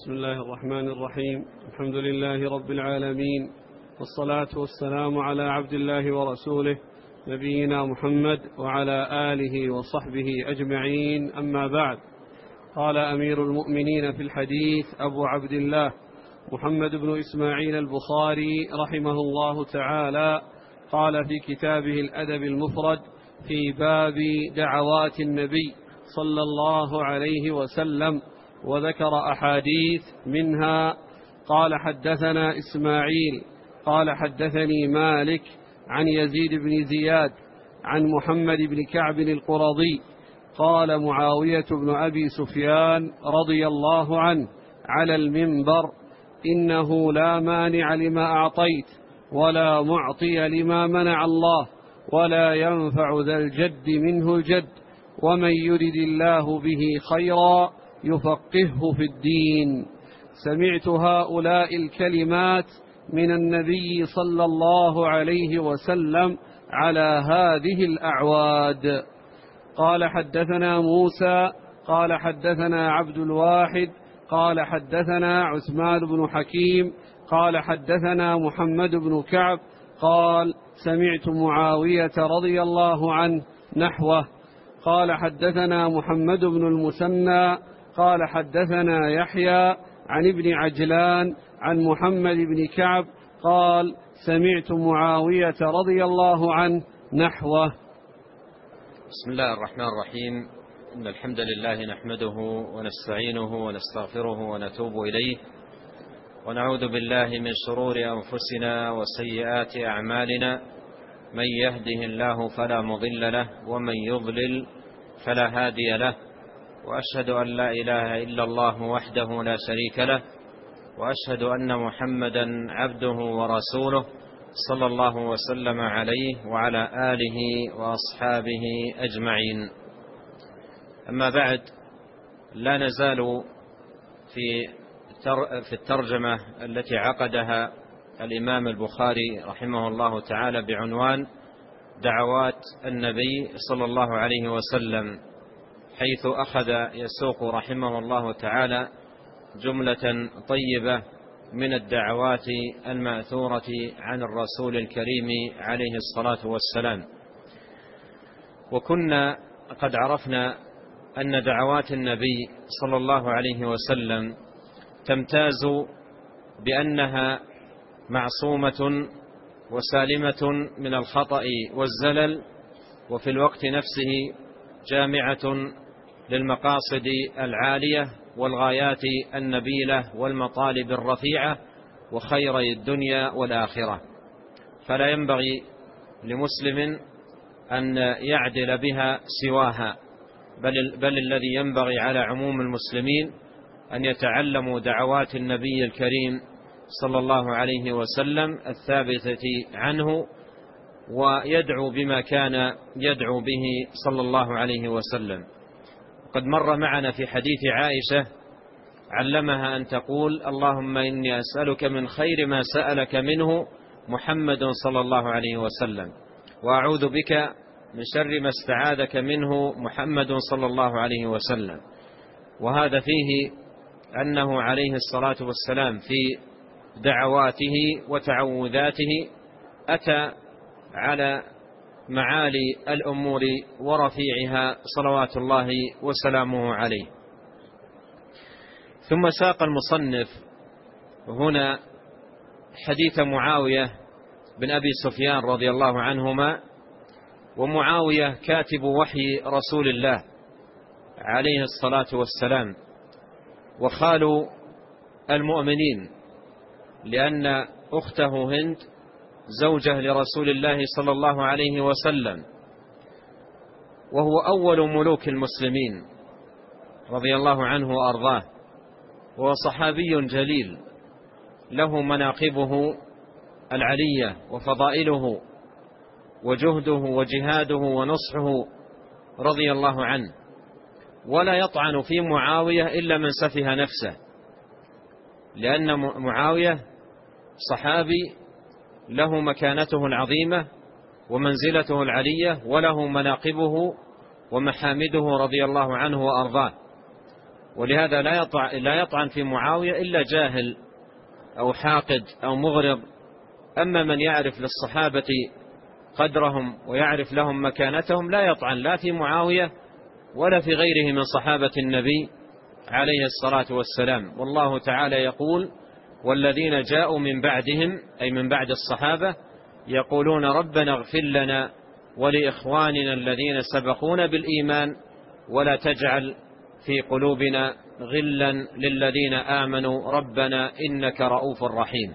بسم الله الرحمن الرحيم. الحمد لله رب العالمين، والصلاة والسلام على عبد الله ورسوله نبينا محمد وعلى آله وصحبه أجمعين، أما بعد. قال أمير المؤمنين في الحديث أبو عبد الله محمد بن إسماعيل البخاري رحمه الله تعالى، قال في كتابه الأدب المفرد في باب دعوات النبي صلى الله عليه وسلم، وذكر أحاديث منها: قال حدثنا إسماعيل قال حدثني مالك عن يزيد بن زياد عن محمد بن كعب القرظي قال معاوية بن أبي سفيان رضي الله عنه على المنبر: إنه لا مانع لما أعطيت ولا معطي لما منع الله، ولا ينفع ذا الجد منه الجد، ومن يرد الله به خيرا يفقهه في الدين. سمعت هؤلاء الكلمات من النبي صلى الله عليه وسلم على هذه الأعواد. قال حدثنا موسى قال حدثنا عبد الواحد قال حدثنا عثمان بن حكيم قال حدثنا محمد بن كعب قال: سمعت معاوية رضي الله عنه نحوه. قال حدثنا محمد بن المثنى قال حدثنا يحيى عن ابن عجلان عن محمد بن كعب قال: سمعت معاوية رضي الله عنه نحوه. بسم الله الرحمن الرحيم. إن الحمد لله نحمده ونستعينه ونستغفره ونتوب إليه، ونعوذ بالله من شرور أنفسنا وسيئات أعمالنا، من يهده الله فلا مضل له ومن يضلل فلا هادي له، وأشهد أن لا إله إلا الله وحده لا شريك له، وأشهد أن محمدا عبده ورسوله صلى الله وسلم عليه وعلى آله وأصحابه أجمعين. أما بعد، لا نزال في الترجمة التي عقدها الإمام البخاري رحمه الله تعالى بعنوان دعوات النبي صلى الله عليه وسلم، حيث أخذ يسوق رحمه الله تعالى جملة طيبة من الدعوات المأثورة عن الرسول الكريم عليه الصلاة والسلام. وكنا قد عرفنا أن دعوات النبي صلى الله عليه وسلم تمتاز بأنها معصومة وسالمة من الخطأ والزلل، وفي الوقت نفسه جامعة للمقاصد العالية والغايات النبيلة والمطالب الرفيعة وخيري الدنيا والآخرة، فلا ينبغي لمسلم أن يعدل بها سواها، بل الذي ينبغي على عموم المسلمين أن يتعلموا دعوات النبي الكريم صلى الله عليه وسلم الثابتة عنه، ويدعو بما كان يدعو به صلى الله عليه وسلم. قد مر معنا في حديث عائشة علمها أن تقول: اللهم إني أسألك من خير ما سألك منه محمد صلى الله عليه وسلم، وأعوذ بك من شر ما استعاذك منه محمد صلى الله عليه وسلم. وهذا فيه أنه عليه الصلاة والسلام في دعواته وتعوذاته أتى على معالي الأمور ورفيعها صلوات الله وسلامه عليه. ثم ساق المصنف هنا حديث معاوية بن أبي سفيان رضي الله عنهما، ومعاوية كاتب وحي رسول الله عليه الصلاة والسلام وخال المؤمنين، لأن أخته هند زوجة لرسول الله صلى الله عليه وسلم، وهو أول ملوك المسلمين رضي الله عنه وأرضاه، وهو صحابي جليل له مناقبه العلية وفضائله وجهده وجهاده ونصحه رضي الله عنه، ولا يطعن في معاوية إلا من سفه نفسه، لأن معاوية صحابي له مكانته العظيمة ومنزلته العلية، وله مناقبه ومحامده رضي الله عنه وأرضاه. ولهذا لا يطعن في معاوية إلا جاهل أو حاقد أو مغرض. أما من يعرف للصحابة قدرهم ويعرف لهم مكانتهم لا يطعن لا في معاوية ولا في غيره من صحابة النبي عليه الصلاة والسلام. والله تعالى يقول: والذين جاءوا من بعدهم، أي من بعد الصحابة، يقولون ربنا اغفر لنا ولإخواننا الذين سبقونا بالإيمان ولا تجعل في قلوبنا غلا للذين آمنوا ربنا إنك رؤوف رحيم.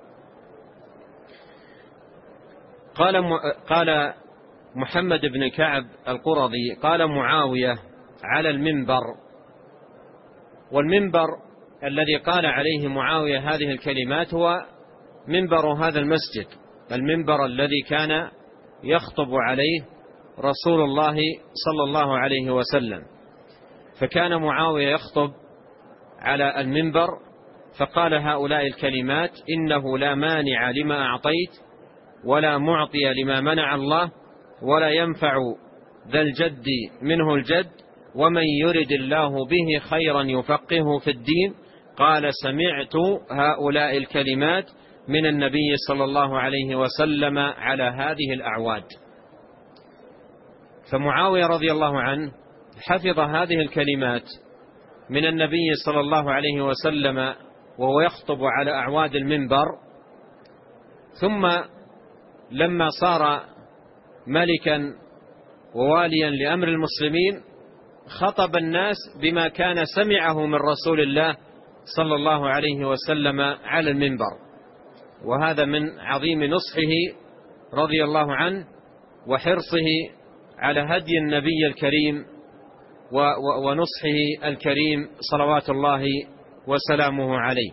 قال محمد بن كعب القرظي: قال معاوية على المنبر. والمنبر الذي قال عليه معاوية هذه الكلمات هو منبر هذا المسجد، المنبر الذي كان يخطب عليه رسول الله صلى الله عليه وسلم. فكان معاوية يخطب على المنبر فقال هؤلاء الكلمات: إنه لا مانع لما أعطيت ولا معطي لما منع الله ولا ينفع ذا الجد منه الجد ومن يرد الله به خيرا يفقهه في الدين. قال: سمعت هؤلاء الكلمات من النبي صلى الله عليه وسلم على هذه الأعواد. فمعاوية رضي الله عنه حفظ هذه الكلمات من النبي صلى الله عليه وسلم وهو يخطب على أعواد المنبر. ثم لما صار ملكا وواليا لأمر المسلمين خطب الناس بما كان سمعه من رسول الله صلى الله عليه وسلم على المنبر. وهذا من عظيم نصحه رضي الله عنه وحرصه على هدي النبي الكريم ونصحه الكريم صلوات الله وسلامه عليه.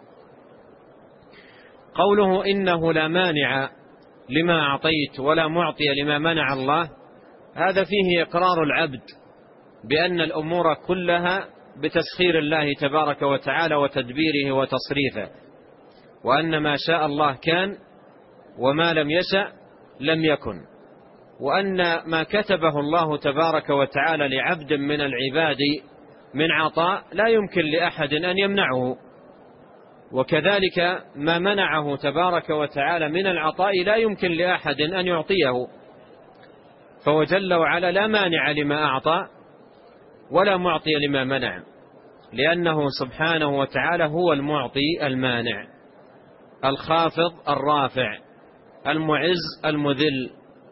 قوله: إنه لا مانع لما أعطيت ولا معطي لما منع الله، هذا فيه إقرار العبد بأن الأمور كلها بتسخير الله تبارك وتعالى وتدبيره وتصريفه، وأن ما شاء الله كان وما لم يشأ لم يكن، وأن ما كتبه الله تبارك وتعالى لعبد من العباد من عطاء لا يمكن لأحد أن يمنعه، وكذلك ما منعه تبارك وتعالى من العطاء لا يمكن لأحد أن يعطيه. فهو جل وعلا لا مانع لما أعطى ولا معطي لما منع، لأنه سبحانه وتعالى هو المعطي المانع، الخافض الرافع، المعز المذل،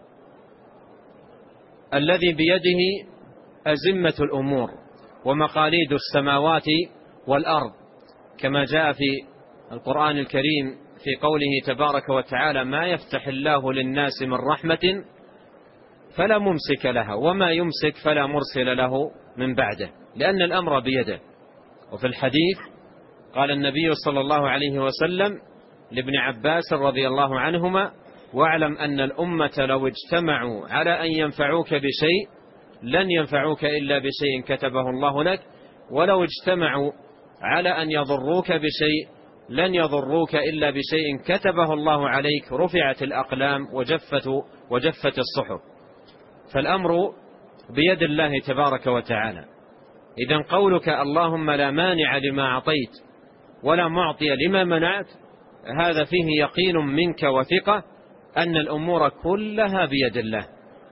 الذي بيده أزمة الأمور ومقاليد السماوات والأرض، كما جاء في القرآن الكريم في قوله تبارك وتعالى: ما يفتح الله للناس من رحمة فلا ممسك لها وما يمسك فلا مرسل له من بعده، لأن الأمر بيده. وفي الحديث قال النبي صلى الله عليه وسلم لابن عباس رضي الله عنهما: واعلم أن الأمة لو اجتمعوا على أن ينفعوك بشيء لن ينفعوك إلا بشيء كتبه الله لك، ولو اجتمعوا على أن يضروك بشيء لن يضروك إلا بشيء كتبه الله عليك، رفعت الأقلام وجفت الصحف. فالأمر بيد الله تبارك وتعالى. إذن قولك اللهم لا مانع لما أعطيت ولا معطي لما منعت، هذا فيه يقين منك وثقة أن الأمور كلها بيد الله.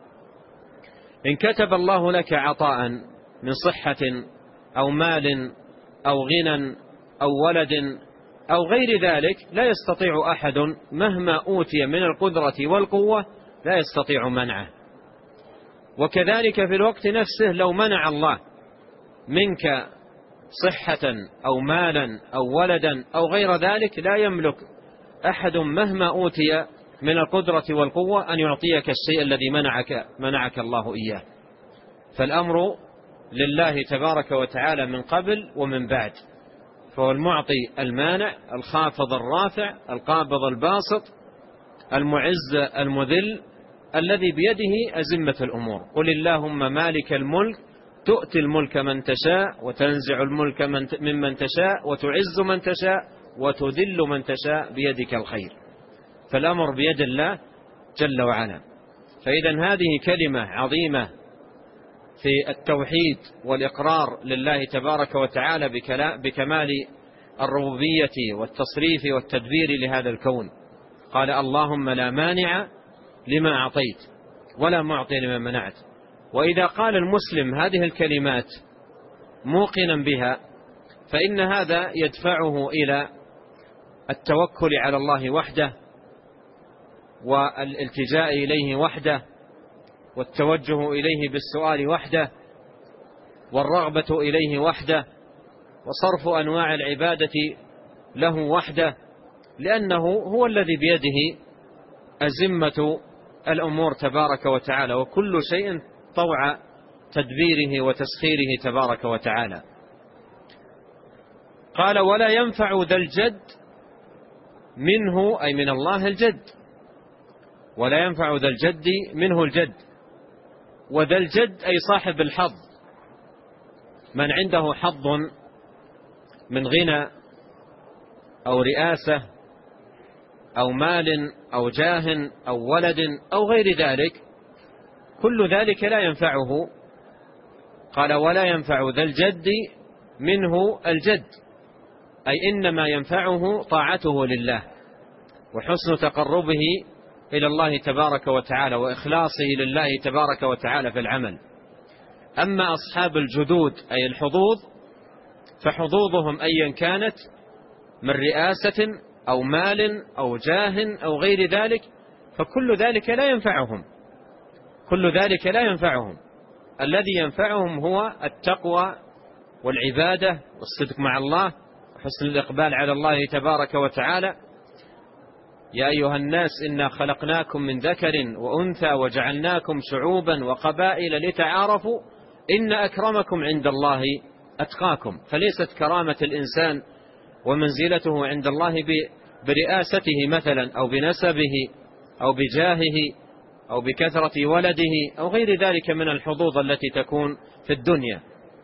إن كتب الله لك عطاء من صحة أو مال أو غنى أو ولد أو غير ذلك لا يستطيع أحد مهما أوتي من القدرة والقوة لا يستطيع منعه. وكذلك في الوقت نفسه لو منع الله منك صحة أو مالا أو ولدا أو غير ذلك لا يملك أحد مهما أوتي من القدرة والقوة أن يعطيك الشيء الذي منعك الله إياه. فالأمر لله تبارك وتعالى من قبل ومن بعد، فهو المعطي المانع، الخافض الرافع، القابض الباسط، المعز المذل، الذي بيده أزمة الأمور. قل اللهم مالك الملك تؤتي الملك من تشاء وتنزع الملك ممن تشاء وتعز من تشاء وتذل من تشاء بيدك الخير. فالأمر بيد الله جل وعلا. فإذا هذه كلمة عظيمة في التوحيد والإقرار لله تبارك وتعالى بكمال الربوبية والتصريف والتدبير لهذا الكون. قال اللهم لا مانع لما أعطيت ولا معطي لما منعت. وإذا قال المسلم هذه الكلمات موقنا بها فإن هذا يدفعه إلى التوكل على الله وحده والالتجاء إليه وحده والتوجه إليه بالسؤال وحده والرغبة إليه وحده وصرف أنواع العبادة له وحده، لأنه هو الذي بيده أزمة الأمور تبارك وتعالى، وكل شيء طوع تدبيره وتسخيره تبارك وتعالى. قال ولا ينفع ذا الجد منه، أي من الله الجد، ولا ينفع ذا الجد منه الجد. وذا الجد أي صاحب الحظ، من عنده حظ من غنى أو رئاسة أو مال أو جاه أو ولد أو غير ذلك، كل ذلك لا ينفعه. قال ولا ينفع ذا الجد منه الجد، أي إنما ينفعه طاعته لله وحسن تقربه إلى الله تبارك وتعالى وإخلاصه لله تبارك وتعالى في العمل. أما أصحاب الجدود أي الحظوظ فحظوظهم أيا كانت من رئاسة أو مال أو جاه أو غير ذلك، فكل ذلك لا ينفعهم، كل ذلك لا ينفعهم. الذي ينفعهم هو التقوى والعبادة والصدق مع الله وحسن الإقبال على الله تبارك وتعالى. يا أيها الناس إنا خلقناكم من ذكر وأنثى وجعلناكم شعوبا وقبائل لتعارفوا إن أكرمكم عند الله أتقاكم. فليست كرامة الإنسان ومنزلته عند الله برئاسته مثلا أو بنسبه أو بجاهه أو بكثرة ولده أو غير ذلك من الحظوظ التي تكون في الدنيا،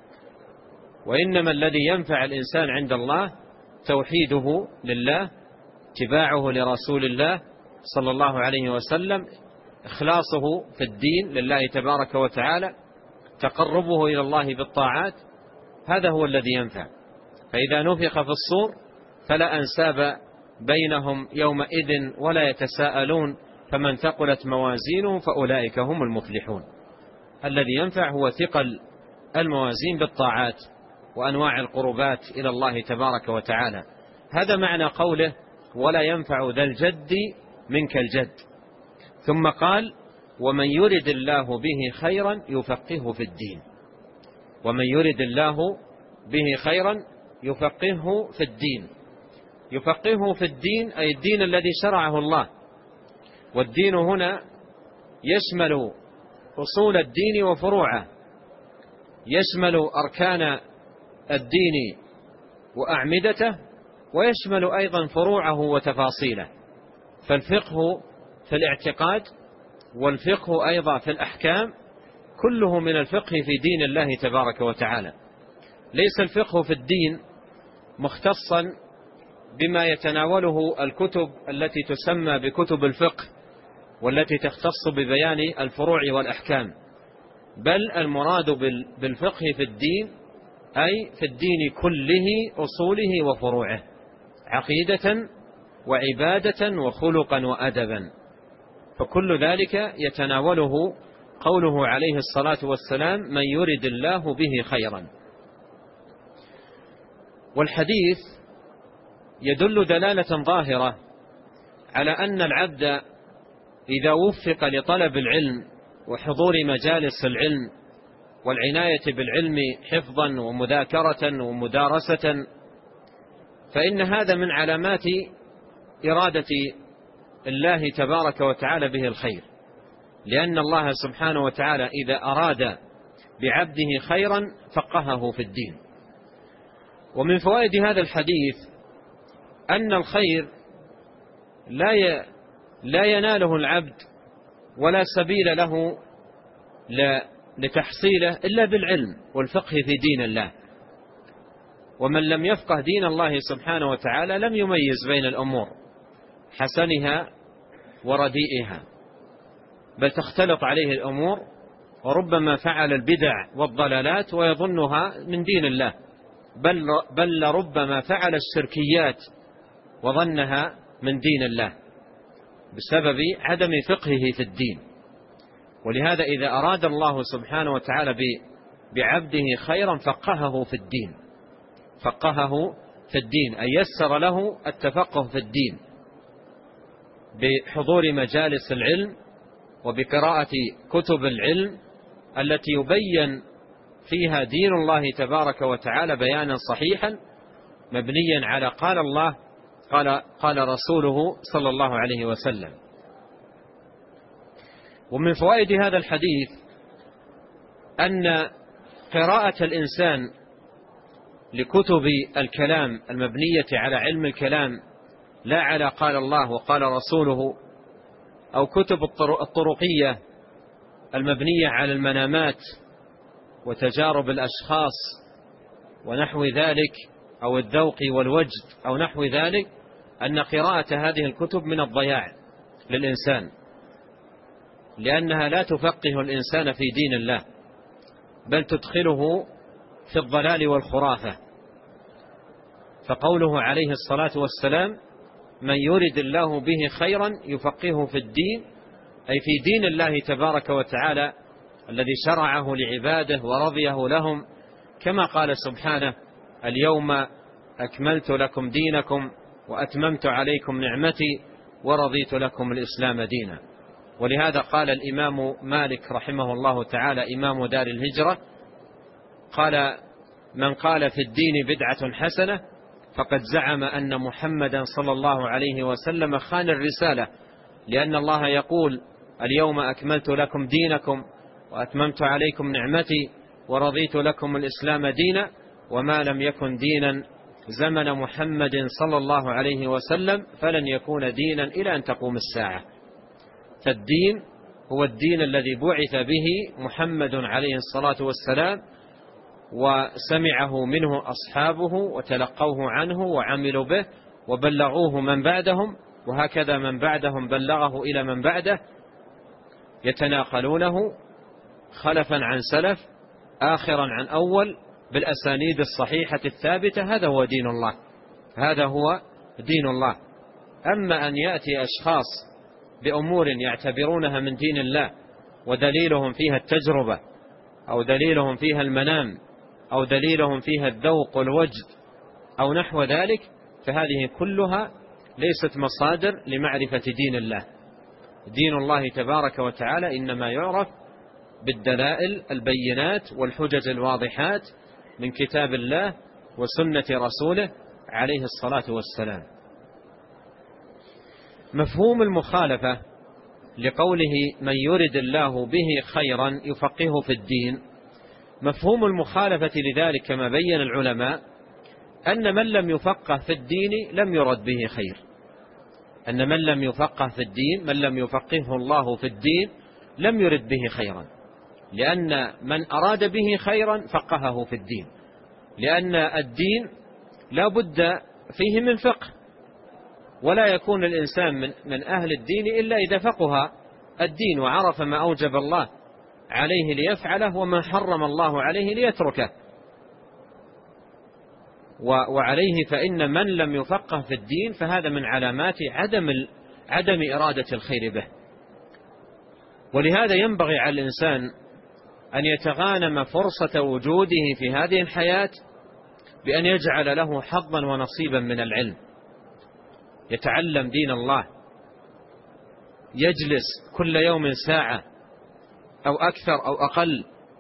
وإنما الذي ينفع الإنسان عند الله توحيده لله، اتباعه لرسول الله صلى الله عليه وسلم، إخلاصه في الدين لله تبارك وتعالى، تقربه إلى الله بالطاعات، هذا هو الذي ينفع. فإذا نفخ في الصور فلا أنساب بينهم يومئذ ولا يتساءلون فمن ثقلت موازينه فأولئك هم المفلحون. الذي ينفع هو ثقل الموازين بالطاعات وأنواع القربات إلى الله تبارك وتعالى. هذا معنى قوله ولا ينفع ذا الجد منك الجد. ثم قال ومن يرد الله به خيرا يفقهه في الدين. ومن يرد الله به خيرا يفقهه في الدين. يفقهه في الدين أي الدين الذي شرعه الله. والدين هنا يشمل أصول الدين وفروعه، يشمل أركان الدين وأعمدته، ويشمل أيضا فروعه وتفاصيله. فالفقه في الاعتقاد والفقه أيضا في الأحكام كله من الفقه في دين الله تبارك وتعالى. ليس الفقه في الدين مختصا بما يتناوله الكتب التي تسمى بكتب الفقه والتي تختص ببيان الفروع والأحكام، بل المراد بالفقه في الدين أي في الدين كله أصوله وفروعه، عقيدة وعبادة وخلقا وأدبا. فكل ذلك يتناوله قوله عليه الصلاة والسلام من يرد الله به خيرا. والحديث يدل دلالة ظاهرة على أن العبد إذا وفق لطلب العلم وحضور مجالس العلم والعناية بالعلم حفظا ومذاكرة ومدارسة، فإن هذا من علامات إرادة الله تبارك وتعالى به الخير، لأن الله سبحانه وتعالى إذا أراد بعبده خيرا فقهه في الدين. ومن فوائد هذا الحديث أن الخير لا يناله العبد ولا سبيل له لتحصيله إلا بالعلم والفقه في دين الله. ومن لم يفقه دين الله سبحانه وتعالى لم يميز بين الأمور حسنها ورديئها، بل تختلط عليه الأمور وربما فعل البدع والضلالات ويظنها من دين الله، بل ربما فعل الشركيات وظنها من دين الله بسبب عدم فقهه في الدين. ولهذا إذا أراد الله سبحانه وتعالى بعبده خيرا فقهه في الدين، أي يسر له التفقه في الدين بحضور مجالس العلم وبقراءة كتب العلم التي يبين فيها دين الله تبارك وتعالى بيانا صحيحا مبنيا على قال الله قال رسوله صلى الله عليه وسلم. ومن فوائد هذا الحديث أن قراءة الإنسان لكتب الكلام المبنية على علم الكلام لا على قال الله وقال رسوله، أو كتب الطرقية المبنية على المنامات وتجارب الأشخاص ونحو ذلك، أو الذوق والوجد أو نحو ذلك، أن قراءة هذه الكتب من الضياع للإنسان، لأنها لا تفقه الإنسان في دين الله، بل تدخله في الضلال والخرافة. فقوله عليه الصلاة والسلام: من يرد الله به خيرا يفقهه في الدين، أي في دين الله تبارك وتعالى الذي شرعه لعباده ورضيه لهم، كما قال سبحانه: اليوم أكملت لكم دينكم وأتممت عليكم نعمتي ورضيت لكم الإسلام دينا. ولهذا قال الإمام مالك رحمه الله تعالى إمام دار الهجرة، قال: من قال في الدين بدعة حسنة فقد زعم أن محمدا صلى الله عليه وسلم خان الرسالة، لأن الله يقول: اليوم أكملت لكم دينكم وأتممت عليكم نعمتي ورضيت لكم الإسلام دينا، وما لم يكن دينا زمن محمد صلى الله عليه وسلم فلن يكون دينا إلى أن تقوم الساعة. فالدين هو الدين الذي بعث به محمد عليه الصلاة والسلام، وسمعه منه أصحابه وتلقوه عنه وعملوا به وبلغوه من بعدهم، وهكذا من بعدهم بلغه إلى من بعده، يتناقلونه خلفا عن سلف آخرا عن أول بالأسانيد الصحيحة الثابتة. هذا هو دين الله، هذا هو دين الله. أما أن يأتي أشخاص بأمور يعتبرونها من دين الله ودليلهم فيها التجربة، أو دليلهم فيها المنام، أو دليلهم فيها الذوق والوجد أو نحو ذلك، فهذه كلها ليست مصادر لمعرفة دين الله. دين الله تبارك وتعالى إنما يعرف بالدلائل البينات والحجج الواضحات من كتاب الله وسنة رسوله عليه الصلاة والسلام. مفهوم المخالفة لقوله من يرد الله به خيرا يفقهه في الدين، مفهوم المخالفة لذلك كما بين العلماء أن من لم يفقه في الدين لم يرد به خير، أن من لم يفقه في الدين، من لم يفقهه الله في الدين لم يرد به خيرا، لأن من أراد به خيرا فقهه في الدين، لأن الدين لا بد فيه من فقه، ولا يكون الإنسان من أهل الدين إلا إذا فقه الدين وعرف ما أوجب الله عليه ليفعله وما حرم الله عليه ليتركه. وعليه فإن من لم يفقه في الدين فهذا من علامات عدم إرادة الخير به. ولهذا ينبغي على الإنسان أن يتغانم فرصة وجوده في هذه الحياة بأن يجعل له حظا ونصيبا من العلم، يتعلم دين الله، يجلس كل يوم ساعة أو أكثر أو أقل،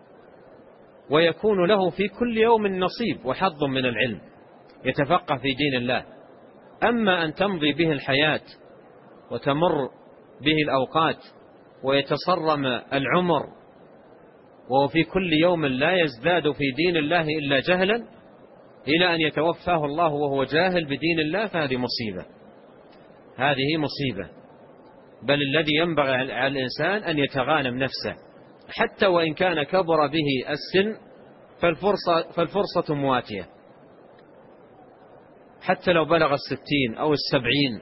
ويكون له في كل يوم نصيب وحظ من العلم، يتفقه في دين الله. أما أن تمضي به الحياة وتمر به الأوقات ويتصرم العمر وهو في كل يوم لا يزداد في دين الله إلا جهلا إلى أن يتوفاه الله وهو جاهل بدين الله، فهذه مصيبة، هذه مصيبة. بل الذي ينبغي على الإنسان أن يتغانم نفسه، حتى وإن كان كبر به السن فالفرصة مواتية، حتى لو بلغ 60 أو 70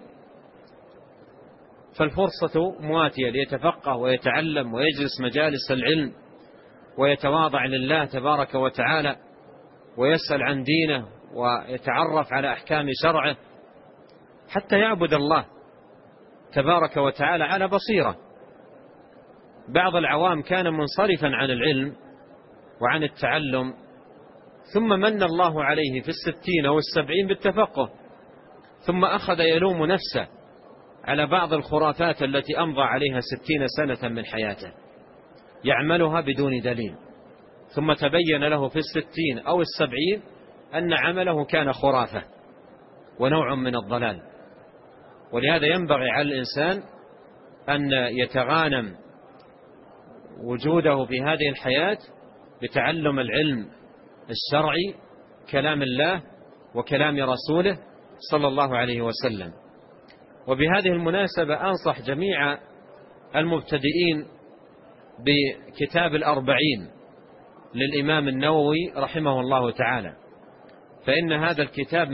فالفرصة مواتية ليتفقه ويتعلم ويجلس مجالس العلم ويتواضع لله تبارك وتعالى ويسأل عن دينه ويتعرف على أحكام شرعه حتى يعبد الله تبارك وتعالى على بصيرة. بعض العوام كان منصرفا عن العلم وعن التعلم، ثم من الله عليه في 60 أو 70 بالتفقه، ثم أخذ يلوم نفسه على بعض الخرافات التي أمضى عليها 60 سنة من حياته يعملها بدون دليل، ثم تبين له في 60 أو 70 أن عمله كان خرافة ونوع من الضلال. ولهذا ينبغي على الإنسان أن يتغانم وجوده في هذه الحياة بتعلم العلم الشرعي، كلام الله وكلام رسوله صلى الله عليه وسلم. وبهذه المناسبة أنصح جميع المبتدئين بكتاب الأربعين للإمام النووي رحمه الله تعالى، فإن هذا الكتاب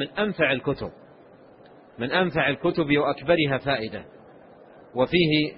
من أنفع الكتب وأكبرها فائدة، وفيه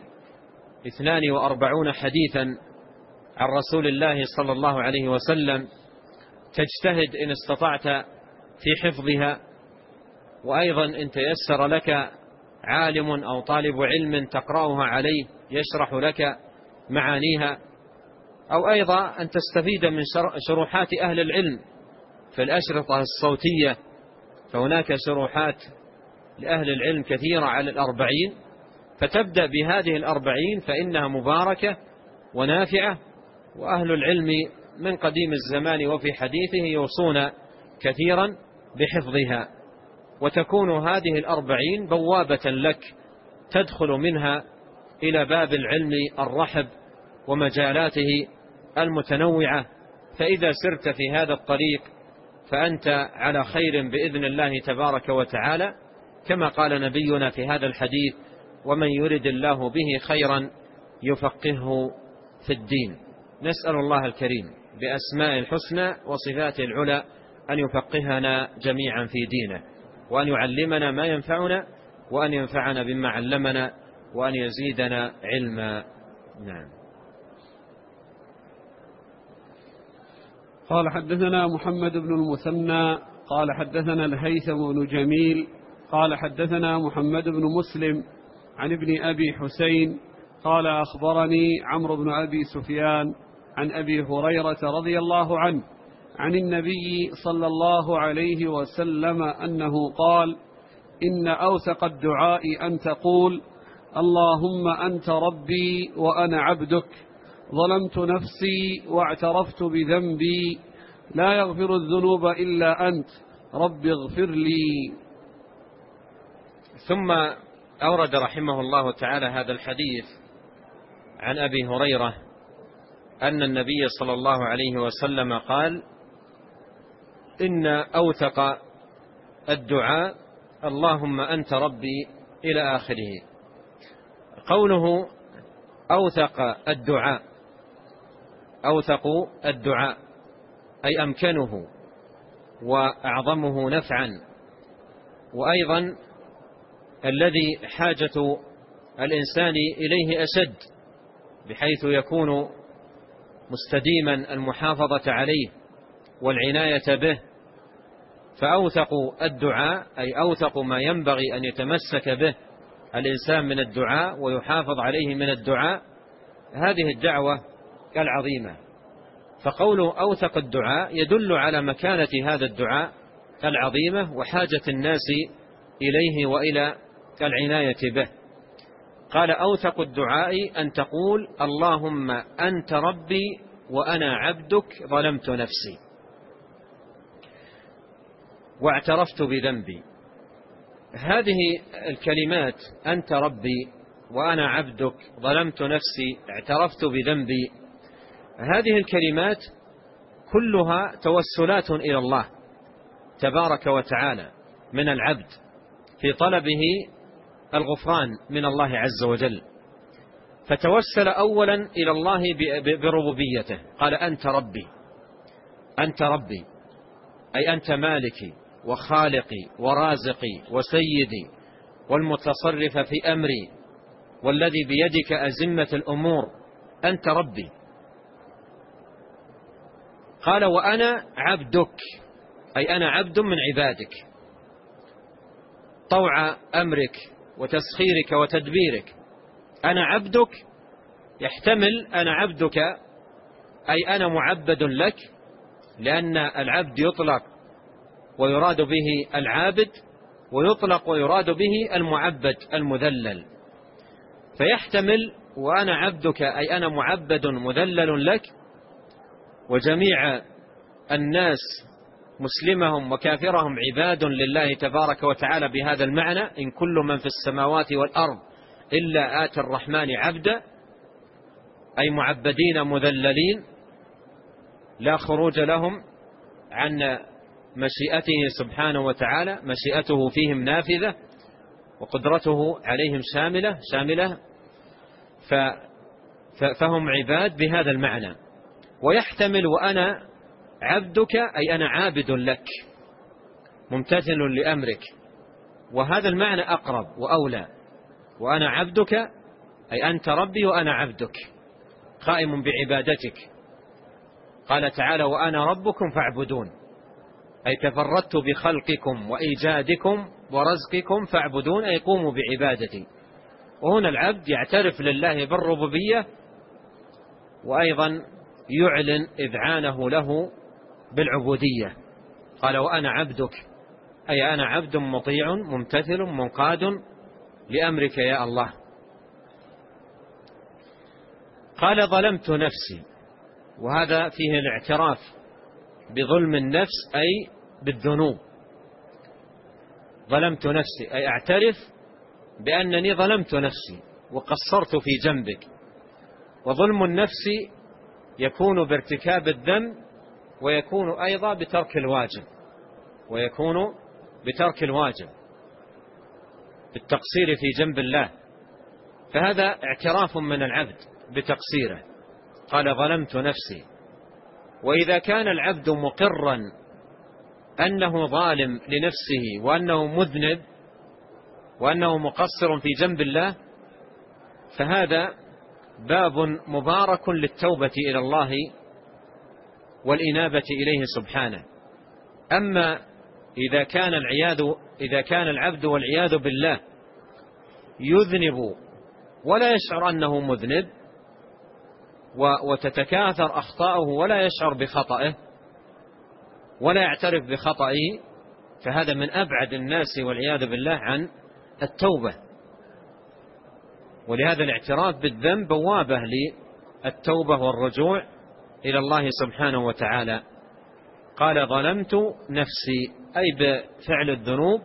42 حديثا عن رسول الله صلى الله عليه وسلم تجتهد إن استطعت في حفظها، وأيضا إن تيسر لك عالم أو طالب علم تقرأها عليه يشرح لك معانيها، أو أيضا أن تستفيد من شروحات أهل العلم في الأشرطة الصوتية، فهناك شروحات لأهل العلم كثيرة على الأربعين، فتبدأ بهذه الأربعين فإنها مباركة ونافعة، وأهل العلم من قديم الزمان وفي حديثه يوصون كثيرا بحفظها، وتكون هذه الأربعين بوابة لك تدخل منها إلى باب العلم الرحب ومجالاته المتنوعة. فإذا سرت في هذا الطريق فأنت على خير بإذن الله تبارك وتعالى، كما قال نبينا في هذا الحديث: ومن يرد الله به خيرا يفقهه في الدين. نسأل الله الكريم بأسماء الحسنى وصفاته العلى أن يفقهنا جميعا في دينه، وأن يعلمنا ما ينفعنا، وأن ينفعنا بما علمنا، وأن يزيدنا علما. نعم. قال حدثنا محمد بن المثنى قال حدثنا الهيثم بن جميل قال حدثنا محمد بن مسلم عن ابن أبي حسين قال أخبرني عمرو بن أبي سفيان عن أبي هريرة رضي الله عنه عن النبي صلى الله عليه وسلم أنه قال: إن أوثق الدعاء أن تقول: اللهم أنت ربي وأنا عبدك، ظلمت نفسي واعترفت بذنبي، لا يغفر الذنوب إلا أنت، رب اغفر لي. ثم أورد رحمه الله تعالى هذا الحديث عن أبي هريرة أن النبي صلى الله عليه وسلم قال: إن أوثق الدعاء اللهم أنت ربي إلى آخره. قوله أوثق الدعاء أي أمكنه وأعظمه نفعا، وأيضا الذي حاجة الإنسان إليه أشد، بحيث يكون مستديما المحافظة عليه والعناية به. فأوثق الدعاء أي أوثق ما ينبغي أن يتمسك به الإنسان من الدعاء ويحافظ عليه من الدعاء هذه الدعوة العظيمة. فقول أوثق الدعاء يدل على مكانة هذا الدعاء العظيمة وحاجة الناس إليه وإلى العناية به. قال: أوثق الدعاء أن تقول: اللهم أنت ربي وأنا عبدك، ظلمت نفسي واعترفت بذنبي. هذه الكلمات: أنت ربي وأنا عبدك، ظلمت نفسي، اعترفت بذنبي، هذه الكلمات كلها توسلات إلى الله تبارك وتعالى من العبد في طلبه الغفران من الله عز وجل. فتوسل أولا إلى الله بربوبيته، قال: أنت ربي، أنت ربي أي أنت مالكي وخالقي ورازقي وسيدي والمتصرف في أمري والذي بيدك أزمة الأمور، أنت ربي. قال وأنا عبدك، أي أنا عبد من عبادك، طوع أمرك وتسخيرك وتدبيرك. أنا عبدك يحتمل أنا عبدك أي أنا معبد لك، لأن العبد يطلق ويراد به العابد، ويطلق ويراد به المعبد المذلل. فيحتمل وأنا عبدك أي أنا معبد مذلل لك، وجميع الناس مسلمهم وكافرهم عباد لله تبارك وتعالى بهذا المعنى. إن كل من في السماوات والأرض إلا آتي الرحمن عبدا، أي معبدين مذللين لا خروج لهم عن مشيئته سبحانه وتعالى، مشيئته فيهم نافذة وقدرته عليهم شاملة، فهم عباد بهذا المعنى. ويحتمل وأنا عبدك أي أنا عابد لك ممتثل لأمرك، وهذا المعنى أقرب وأولى. وأنا عبدك أي أنت ربي وأنا عبدك قائم بعبادتك. قال تعالى وأنا ربكم فاعبدون، أي تفردت بخلقكم وإيجادكم ورزقكم فاعبدون، أي قوموا بعبادتي. وهنا العبد يعترف لله بالربوبية، وأيضا يعلن إذعانه له بالعبودية. قال وأنا عبدك أي أنا عبد مطيع ممتثل منقاد لأمرك يا الله. قال ظلمت نفسي، وهذا فيه الاعتراف بظلم النفس أي بالذنوب. ظلمت نفسي أي أعترف بأنني ظلمت نفسي وقصرت في جنبك. وظلم النفس يكون بارتكاب الذنب، ويكون أيضا بترك الواجب، بالتقصير في جنب الله. فهذا اعتراف من العبد بتقصيره. قال ظلمت نفسي. وإذا كان العبد مقرا أنه ظالم لنفسه وأنه مذنب وأنه مقصر في جنب الله، فهذا باب مبارك للتوبة إلى الله والإنابة إليه سبحانه. أما إذا كان العبد والعياذ بالله يذنب ولا يشعر أنه مذنب، وتتكاثر أخطاؤه ولا يشعر بخطئه ولا يعترف بخطئه، فهذا من أبعد الناس والعياذ بالله عن التوبة. ولهذا الاعتراف بالذنب بوابة للتوبة والرجوع إلى الله سبحانه وتعالى. قال ظلمت نفسي أي بفعل الذنوب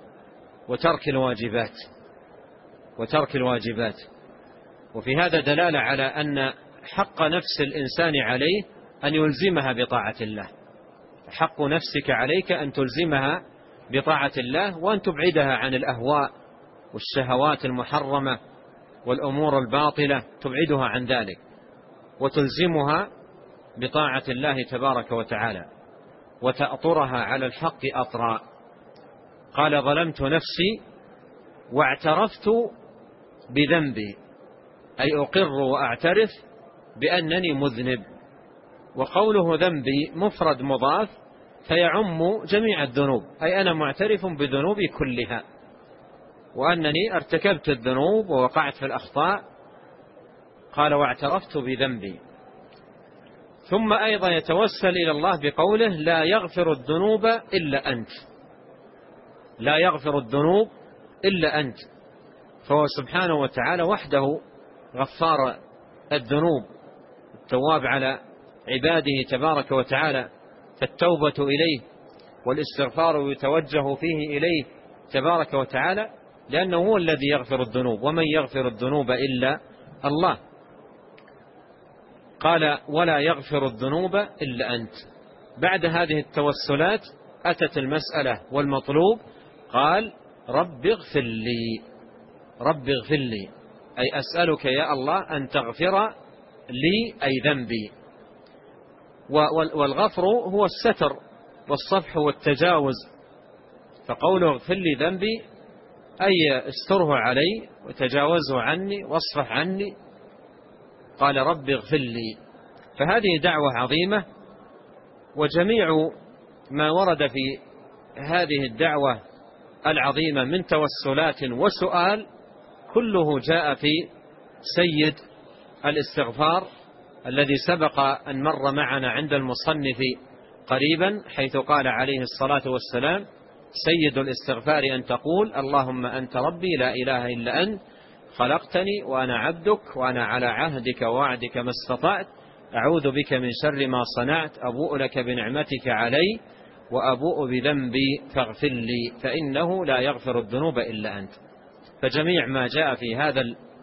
وترك الواجبات. وفي هذا دلالة على أن حق نفس الإنسان عليه أن يلزمها بطاعة الله. حق نفسك عليك أن تلزمها بطاعة الله، وأن تبعدها عن الأهواء والشهوات المحرمة والأمور الباطلة، تبعدها عن ذلك وتلزمها بطاعة الله تبارك وتعالى، وتأطرها على الحق أطرا. قال ظلمت نفسي واعترفت بذنبي، أي أقر وأعترف بأنني مذنب. وقوله ذنبي مفرد مضاف فيعم جميع الذنوب، أي أنا معترف بذنوبي كلها، وأنني ارتكبت الذنوب ووقعت في الأخطاء. قال واعترفت بذنبي. ثم أيضا يتوسل إلى الله بقوله لا يغفر الذنوب إلا أنت، لا يغفر الذنوب إلا أنت. فهو سبحانه وتعالى وحده غفار الذنوب، التواب على عباده تبارك وتعالى، فالتوبة إليه والاستغفار يتوجه فيه إليه تبارك وتعالى، لأنه هو الذي يغفر الذنوب، ومن يغفر الذنوب إلا الله. قال ولا يغفر الذنوب إلا أنت. بعد هذه التوسلات أتت المسألة والمطلوب. قال رب اغفر لي، رب اغفر لي، أي أسألك يا الله أن تغفر لي أي ذنبي. والغفر هو الستر والصفح والتجاوز، فقوله اغفر لي ذنبي أي استره علي وتجاوزه عني واصفح عني. قال رب اغفر لي. فهذه دعوة عظيمة وجميع ما ورد في هذه الدعوة العظيمة من توسلات وسؤال كله جاء في سيد الاستغفار الذي سبق أن مر معنا عند المصنف قريبا، حيث قال عليه الصلاة والسلام: سيد الاستغفار أن تقول اللهم أنت ربي لا إله إلا أنت خلقتني وأنا عبدك وأنا على عهدك ووعدك ما استطعت أعوذ بك من شر ما صنعت أبوء لك بنعمتك علي وأبوء بذنبي فاغفر لي فإنه لا يغفر الذنوب إلا أنت. فجميع ما جاء في هذا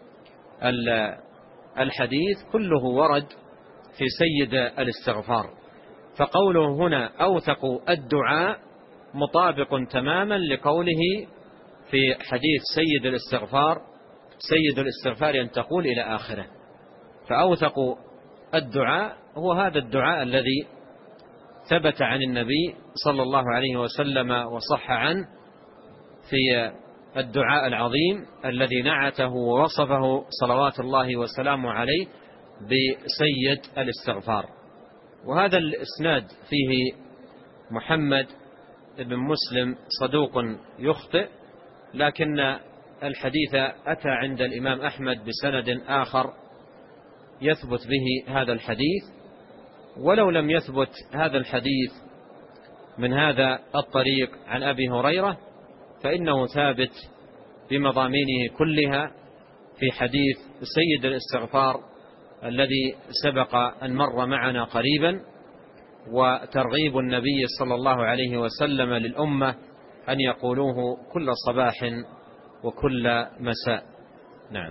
الحديث كله ورد في سيد الاستغفار. فقوله هنا أوثق الدعاء مطابق تماما لقوله في حديث سيد الاستغفار أن تقول إلى آخره. فأوثق الدعاء هو هذا الدعاء الذي ثبت عن النبي صلى الله عليه وسلم وصح عنه في الدعاء العظيم الذي نعته ووصفه صلوات الله وسلامه عليه بسيد الاستغفار. وهذا الإسناد فيه محمد بن مسلم صدوق يخطئ، لكن الحديث أتى عند الإمام أحمد بسند آخر يثبت به هذا الحديث. ولو لم يثبت هذا الحديث من هذا الطريق عن أبي هريرة فإنه ثابت بمضامينه كلها في حديث سيد الاستغفار الذي سبق أن مر معنا قريبا، وترغيب النبي صلى الله عليه وسلم للأمة أن يقولوه كل صباح وكل مساء. نعم.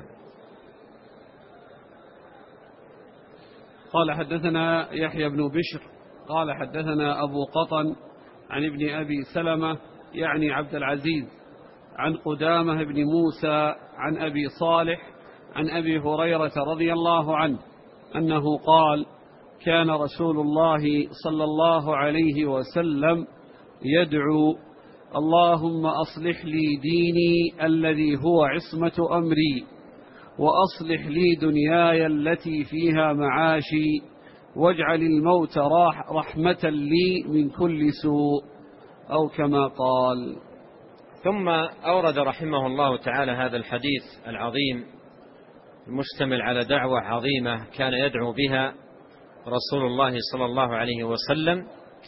قال حدثنا يحيى بن بشر قال حدثنا أبو قطن عن ابن أبي سلمة يعني عبد العزيز عن قدامة بن موسى عن أبي صالح عن أبي هريرة رضي الله عنه أنه قال: كان رسول الله صلى الله عليه وسلم يدعو: اللهم أصلح لي ديني الذي هو عصمة أمري، وأصلح لي دنياي التي فيها معاشي، واجعل الموت رحمة لي من كل سوء، أو كما قال. ثم أورد رحمه الله تعالى هذا الحديث العظيم المشتمل على دعوة عظيمة كان يدعو بها رسول الله صلى الله عليه وسلم.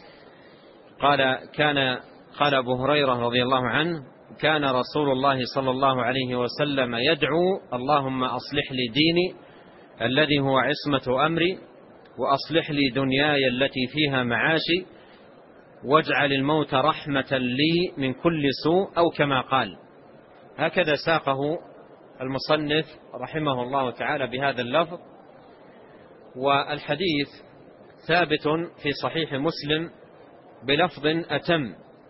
قال أبو هريرة رضي الله عنه: كان رسول الله صلى الله عليه وسلم يدعو: اللهم أصلح لي ديني الذي هو عصمة أمري، وأصلح لي دنياي التي فيها معاشي، واجعل الموت رحمة لي من كل سوء، أو كما قال. هكذا ساقه المصنف رحمه الله تعالى بهذا اللفظ. والحديث ثابت في صحيح مسلم بلفظ أتم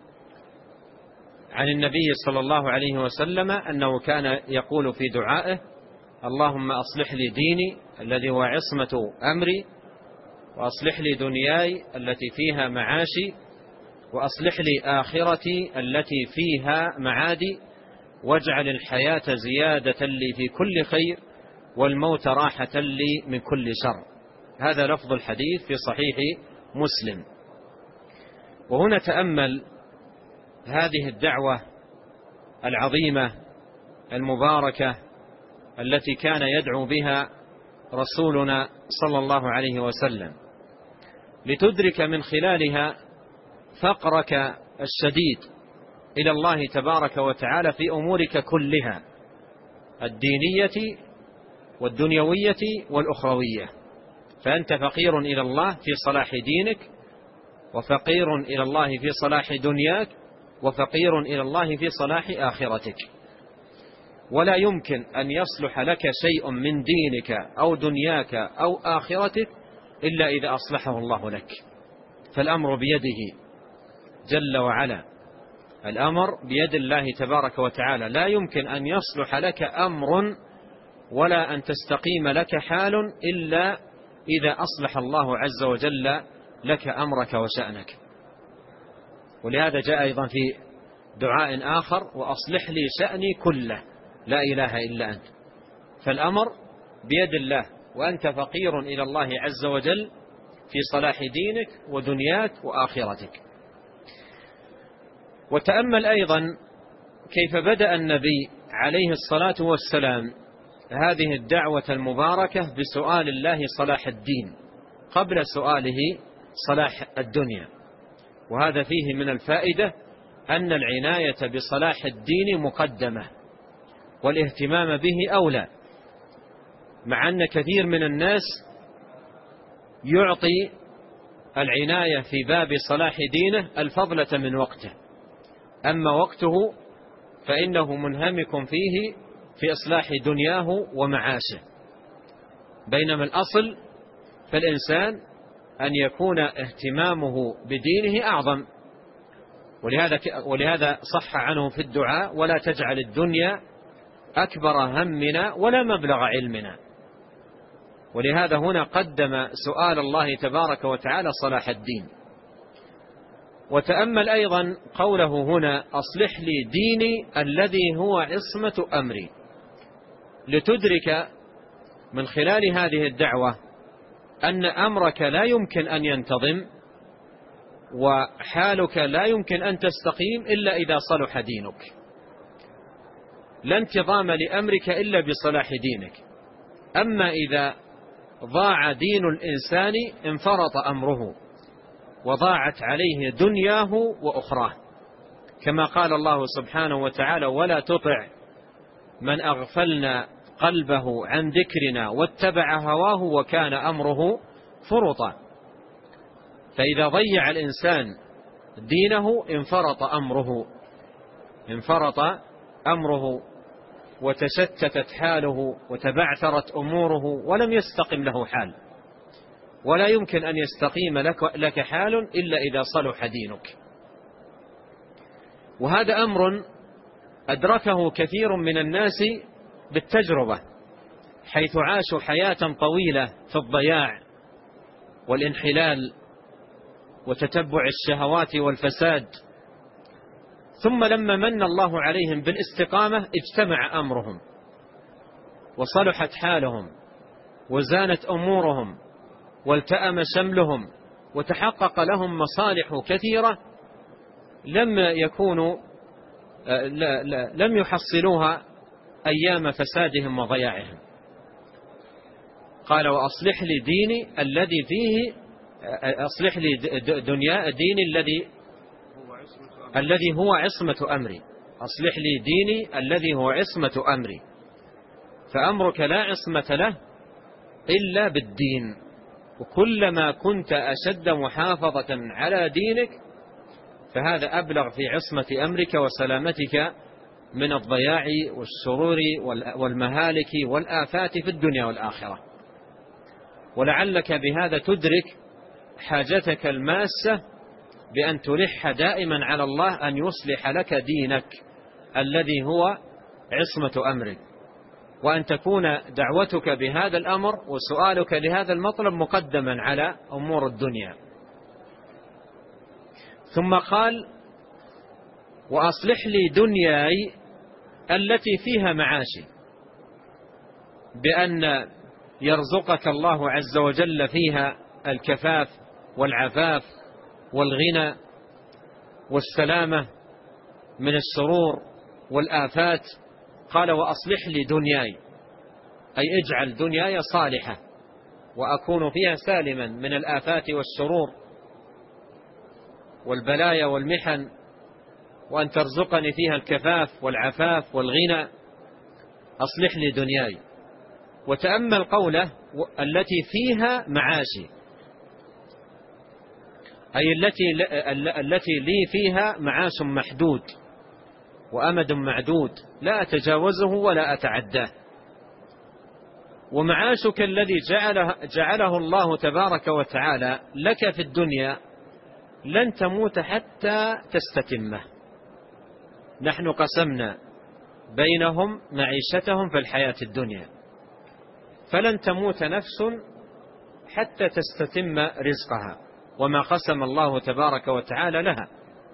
عن النبي صلى الله عليه وسلم أنه كان يقول في دعائه: اللهم أصلح لي ديني الذي هو عصمة أمري، وأصلح لي دنياي التي فيها معاشي، وأصلح لي آخرتي التي فيها معادي، واجعل الحياة زيادة لي في كل خير، والموت راحة لي من كل شر. هذا لفظ الحديث في صحيح مسلم. وهنا تأمل هذه الدعوة العظيمة المباركة التي كان يدعو بها رسولنا صلى الله عليه وسلم، لتدرك من خلالها فقرك الشديد إلى الله تبارك وتعالى في أمورك كلها، الدينية والدنيوية والأخروية. فأنت فقير إلى الله في صلاح دينك، وفقير إلى الله في صلاح دنياك، وفقير إلى الله في صلاح آخرتك. ولا يمكن أن يصلح لك شيء من دينك أو دنياك أو آخرتك إلا إذا أصلحه الله لك. فالأمر بيده جل وعلا، الأمر بيد الله تبارك وتعالى. لا يمكن أن يصلح لك أمر ولا أن تستقيم لك حال إلا إذا أصلح الله عز وجل لك أمرك وشأنك. ولهذا جاء أيضا في دعاء آخر: وأصلح لي شأني كله لا إله إلا أنت. فالأمر بيد الله، وأنت فقير إلى الله عز وجل في صلاح دينك ودنياك وآخرتك. وتأمل أيضا كيف بدأ النبي عليه الصلاة والسلام هذه الدعوة المباركة بسؤال الله صلاح الدين قبل سؤاله صلاح الدنيا. وهذا فيه من الفائدة أن العناية بصلاح الدين مقدمة والاهتمام به أولى، مع أن كثير من الناس يعطي العناية في باب صلاح دينه الفضلة من وقته، أما وقته فإنه منهمك فيه في إصلاح دنياه ومعاشه، بينما الأصل فالإنسان أن يكون اهتمامه بدينه أعظم. ولهذا صح عنه في الدعاء: ولا تجعل الدنيا أكبر همنا ولا مبلغ علمنا. ولهذا هنا قدم سؤال الله تبارك وتعالى صلاح الدين. وتأمل أيضا قوله هنا: أصلح لي ديني الذي هو عصمة أمري، لتدرك من خلال هذه الدعوة أن أمرك لا يمكن أن ينتظم وحالك لا يمكن أن تستقيم إلا إذا صلح دينك. لا انتظام لأمرك إلا بصلاح دينك. أما إذا ضاع دين الإنسان انفرط أمره وضاعت عليه دنياه وأخراه، كما قال الله سبحانه وتعالى: ولا تطع من أغفلنا قلبه عن ذكرنا واتبع هواه وكان أمره فرطا. فإذا ضيع الإنسان دينه انفرط أمره وتشتتت حاله وتبعثرت أموره ولم يستقم له حال، ولا يمكن أن يستقيم لك حال إلا إذا صلح دينك. وهذا أمر أدركه كثير من الناس بالتجربة، حيث عاشوا حياة طويلة في الضياع والانحلال وتتبع الشهوات والفساد، ثم لما من الله عليهم بالاستقامة اجتمع أمرهم وصلحت حالهم وزانت أمورهم والتأم شملهم وتحقق لهم مصالح كثيرة لم يحصلوها أيام فسادهم وضياعهم. قال: وأصلح لي ديني الذي فيه أصلح لي ديني الذي هو عصمة أمري. أصلح لي ديني الذي هو عصمة أمري، فأمرك لا عصمة له إلا بالدين. وكلما كنت أشد محافظة على دينك فهذا أبلغ في عصمة أمرك وسلامتك من الضياع والشرور والمهالك والآفات في الدنيا والآخرة. ولعلك بهذا تدرك حاجتك الماسة بأن تلح دائما على الله أن يصلح لك دينك الذي هو عصمة أمرك، وأن تكون دعوتك بهذا الأمر وسؤالك لهذا المطلب مقدما على أمور الدنيا. ثم قال: وأصلح لي دنياي التي فيها معاشي، بأن يرزقك الله عز وجل فيها الكفاف والعفاف والغنى والسلامة من الشرور والآفات. قال: وأصلح لي دنياي، أي اجعل دنياي صالحة وأكون فيها سالما من الآفات والشرور والبلايا والمحن، وأن ترزقني فيها الكفاف والعفاف والغنى. أصلح لي دنياي. وتأمل قوله: التي فيها معاشي، أي التي لي فيها معاش محدود وأمد معدود لا أتجاوزه ولا أتعداه. ومعاشك الذي جعله الله تبارك وتعالى لك في الدنيا لن تموت حتى تستتمه. نحن قسمنا بينهم معيشتهم في الحياة الدنيا، فلن تموت نفس حتى تستتم رزقها وما قسم الله تبارك وتعالى لها.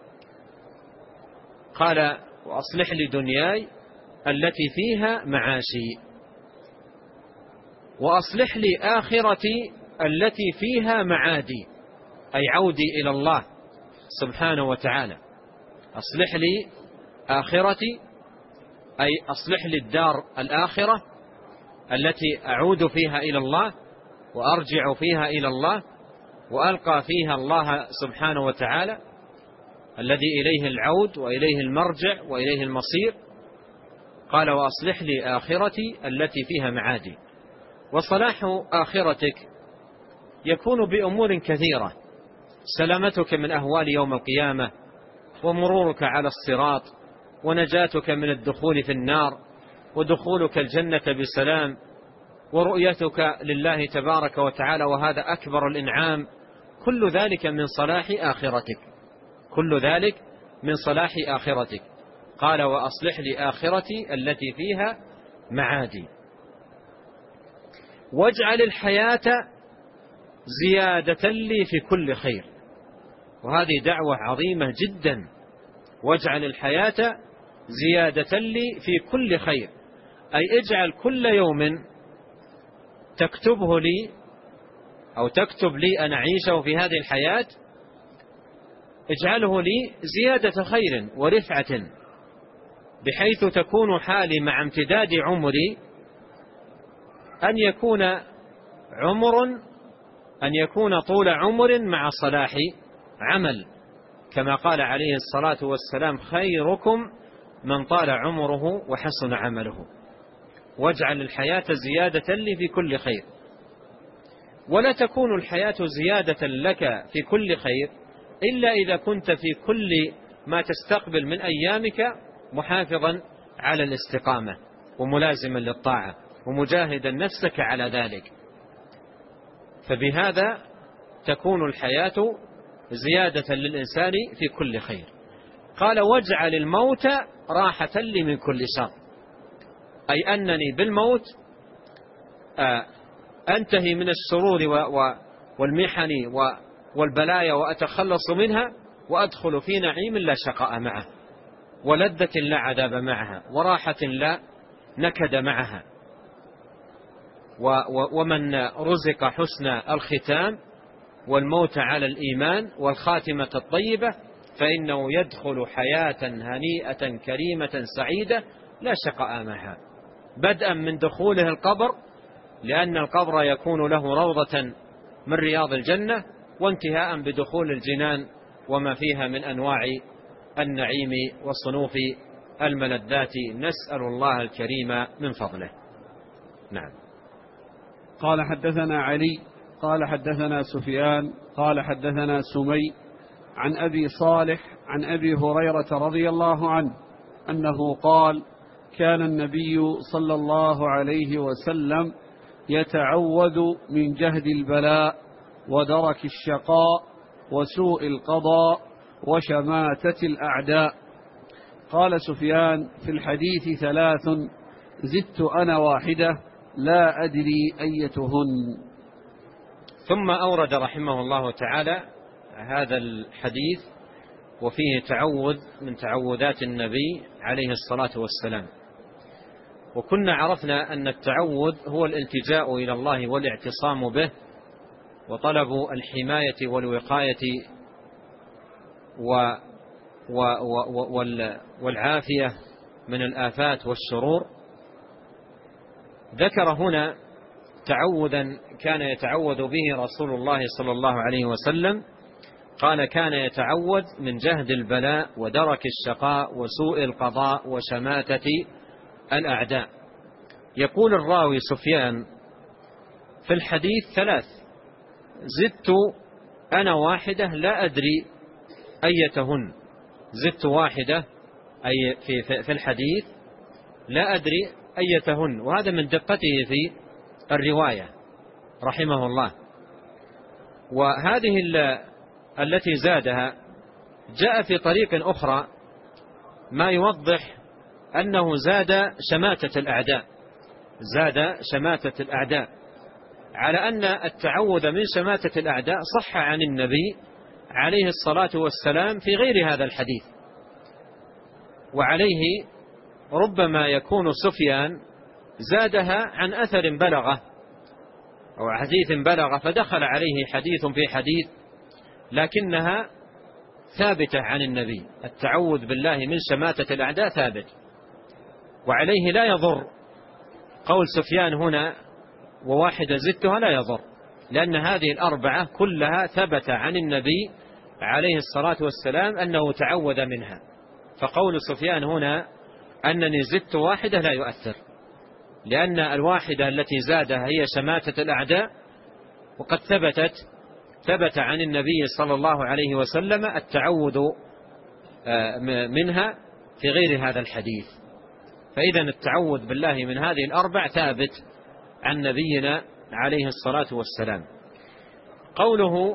قال: وأصلح لي دنياي التي فيها معاشي، وأصلح لي آخرتي التي فيها معادي، أي عودي إلى الله سبحانه وتعالى. أصلح لي آخرتي، أي أصلح لي الدار الآخرة التي أعود فيها إلى الله وأرجع فيها إلى الله وألقى فيها الله سبحانه وتعالى الذي إليه العود وإليه المرجع وإليه المصير. قال وأصلح لي آخرتي التي فيها معادي. وصلاح آخرتك يكون بأمور كثيرة: سلامتك من أهوال يوم القيامة، ومرورك على الصراط، ونجاتك من الدخول في النار، ودخولك الجنة بسلام، ورؤيتك لله تبارك وتعالى، وهذا أكبر الإنعام. كل ذلك من صلاح آخرتك، كل ذلك من صلاح آخرتك. قال وأصلح لي آخرتي التي فيها معادي، واجعل الحياة زيادة لي في كل خير. وهذه دعوة عظيمة جدا: واجعل الحياة زيادة لي في كل خير، أي اجعل كل يوم تكتبه لي أو تكتب لي أن أعيشه في هذه الحياة، اجعله لي زيادة خير ورفعة، بحيث تكون حالي مع امتداد عمري أن يكون طول عمر مع صلاح عمل، كما قال عليه الصلاة والسلام: خيركم من طال عمره وحسن عمله. واجعل الحياة زيادة لي في كل خير. ولا تكون الحياة زيادة لك في كل خير إلا إذا كنت في كل ما تستقبل من أيامك محافظا على الاستقامة وملازما للطاعة ومجاهدا نفسك على ذلك، فبهذا تكون الحياة زيادة للإنسان في كل خير. قال واجعل الموت راحة لي من كل شر، أي أنني بالموت أنتهي من الشرور والمحن والبلايا وأتخلص منها، وأدخل في نعيم لا شقاء معه، ولذة لا عذاب معها، وراحة لا نكد معها. ومن رزق حسن الختام والموت على الإيمان والخاتمة الطيبة فإنه يدخل حياة هنيئة كريمة سعيدة لا شقاء معها، بدءا من دخوله القبر، لأن القبر يكون له روضة من رياض الجنة، وانتهاء بدخول الجنان وما فيها من أنواع النعيم وصنوف الملذات. نسأل الله الكريم من فضله. نعم. قال حدثنا علي قال حدثنا سفيان قال حدثنا سمي عن أبي صالح عن أبي هريرة رضي الله عنه أنه قال: كان النبي صلى الله عليه وسلم يتعوذ من جهد البلاء ودرك الشقاء وسوء القضاء وشماتة الأعداء. قال سفيان: في الحديث 3 زدت أنا واحدة لا أدري أيتهن. ثم أورد رحمه الله تعالى هذا الحديث وفيه تعوذ من تعوذات النبي عليه الصلاة والسلام. وكنا عرفنا أن التعوذ هو الالتجاء إلى الله والاعتصام به وطلب الحماية والوقاية والعافية من الآفات والشرور. ذكر هنا تعوذا كان يتعوذ به رسول الله صلى الله عليه وسلم. قال: كان يتعوذ من جهد البلاء ودرك الشقاء وسوء القضاء وشماتة الأعداء. يقول الراوي سفيان: في الحديث 3 زدت أنا واحدة لا أدري أيتهن. زدت واحدة أي في الحديث لا أدري أيتهن، وهذا من دقته في الرواية رحمه الله. وهذه التي زادها جاء في طريق أخرى ما يوضح أنه زاد شماتة الأعداء، زاد شماتة الأعداء، على أن التعوذ من شماتة الأعداء صح عن النبي عليه الصلاة والسلام في غير هذا الحديث. وعليه ربما يكون سفيان زادها عن أثر بلغه أو حديث بلغ فدخل عليه حديث في حديث، لكنها ثابتة عن النبي. التعوذ بالله من شماتة الأعداء ثابت، وعليه لا يضر قول سفيان هنا وواحدة زدتها، لا يضر، لأن هذه الأربعة كلها ثبت عن النبي عليه الصلاة والسلام أنه تعوذ منها. فقول سفيان هنا أنني زدت واحدة لا يؤثر، لأن الواحدة التي زادها هي شماتة الأعداء، وقد ثبت عن النبي صلى الله عليه وسلم التعوذ منها في غير هذا الحديث. فإذا التعوذ بالله من هذه الأربع ثابت عن نبينا عليه الصلاة والسلام. قوله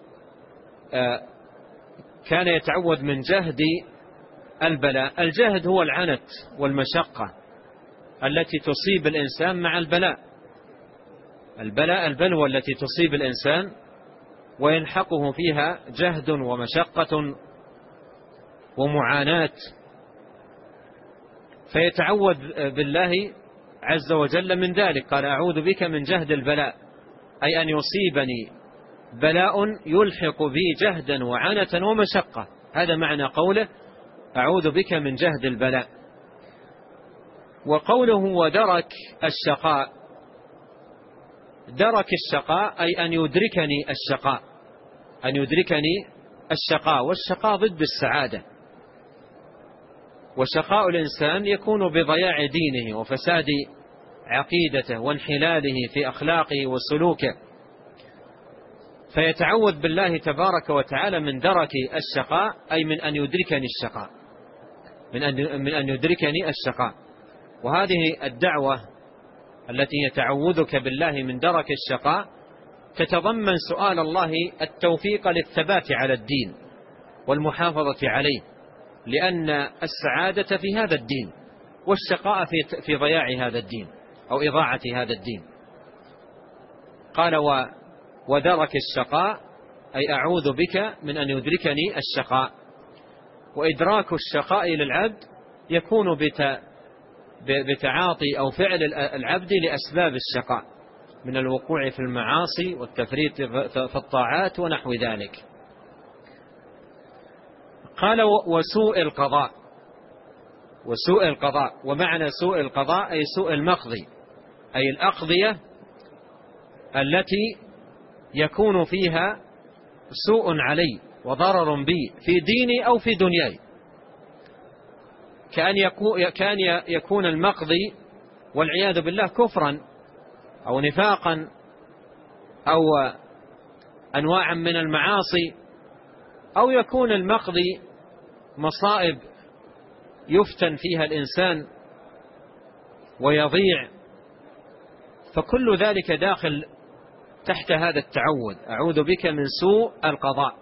كان يتعوذ من جهد البلاء، الجهد هو العنت والمشقة التي تصيب الإنسان مع البلاء. البلوى التي تصيب الإنسان ويلحقه فيها جهد ومشقة ومعاناة، فيتعوذ بالله عز وجل من ذلك. قال أعوذ بك من جهد البلاء، أي أن يصيبني بلاء يلحق بي جهدا وعنة ومشقة. هذا معنى قوله أعوذ بك من جهد البلاء. وقوله ودرك الشقاء، درك الشقاء أي أن يدركني الشقاء، أن يدركني الشقاء، والشقاء ضد السعادة. وشقاء الإنسان يكون بضياع دينه وفساد عقيدته وانحلاله في أخلاقه وسلوكه، فيتعوذ بالله تبارك وتعالى من درك الشقاء، أي من أن يدركني الشقاء، من أن يدركني الشقاء. وهذه الدعوة التي يتعوذك بالله من درك الشقاء تتضمن سؤال الله التوفيق للثبات على الدين والمحافظة عليه، لأن السعادة في هذا الدين والشقاء في ضياع هذا الدين أو إضاعة هذا الدين. قال ودرك الشقاء أي أعوذ بك من أن يدركني الشقاء. وإدراك الشقاء للعبد يكون بتعاطي أو فعل العبد لأسباب الشقاء من الوقوع في المعاصي والتفريط في الطاعات ونحو ذلك. قال وسوء القضاء، وسوء القضاء، ومعنى سوء القضاء أي سوء المقضي، أي الأقضية التي يكون فيها سوء علي وضرر بي في ديني أو في دنياي، كأن يكون المقضي والعياذ بالله كفرا أو نفاقا أو أنواعا من المعاصي، أو يكون المقضي مصائب يفتن فيها الإنسان ويضيع، فكل ذلك داخل تحت هذا التعوذ. أعوذ بك من سوء القضاء،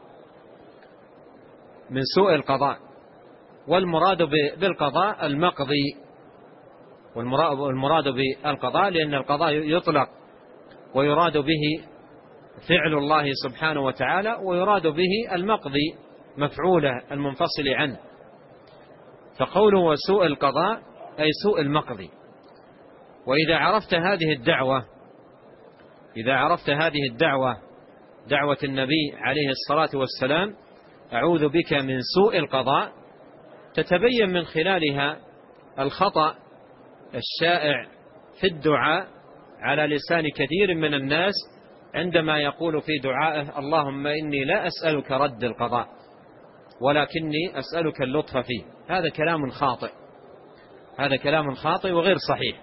من سوء القضاء. والمراد بالقضاء المقضي، والمراد بالقضاء لأن القضاء يطلق ويراد به فعل الله سبحانه وتعالى، ويراد به المقضي مفعوله المنفصل عنه. فقوله وسوء القضاء أي سوء المقضي. وإذا عرفت هذه الدعوة، إذا عرفت هذه الدعوة، دعوة النبي عليه الصلاة والسلام، أعوذ بك من سوء القضاء، تتبين من خلالها الخطأ الشائع في الدعاء على لسان كثير من الناس عندما يقول في دعائه اللهم إني لا أسألك رد القضاء ولكني أسألك اللطف فيه. هذا كلام خاطئ، هذا كلام خاطئ وغير صحيح،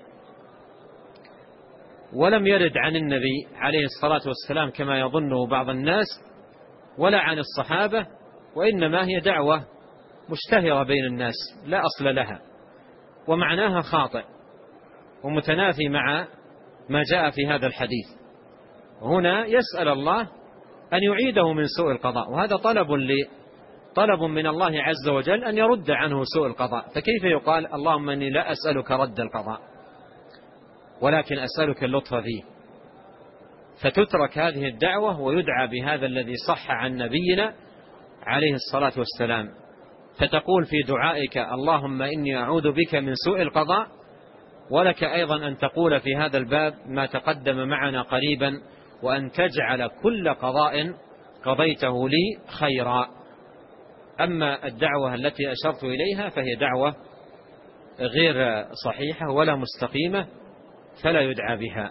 ولم يرد عن النبي عليه الصلاة والسلام كما يظنه بعض الناس ولا عن الصحابة، وإنما هي دعوة مشتهرة بين الناس لا أصل لها، ومعناها خاطئ ومتنافي مع ما جاء في هذا الحديث. هنا يسأل الله أن يعيده من سوء القضاء، وهذا طلب من الله عز وجل أن يرد عنه سوء القضاء. فكيف يقال اللهم إني لا أسألك رد القضاء ولكن أسألك اللطف فيه؟ فتترك هذه الدعوة ويدعى بهذا الذي صح عن نبينا عليه الصلاة والسلام، فتقول في دعائك اللهم إني أعوذ بك من سوء القضاء ولك أيضا أن تقول في هذا الباب ما تقدم معنا قريبا، وأن تجعل كل قضاء قضيته لي خيرا. أما الدعوة التي أشرت إليها فهي دعوة غير صحيحة ولا مستقيمة، فلا يدعى بها.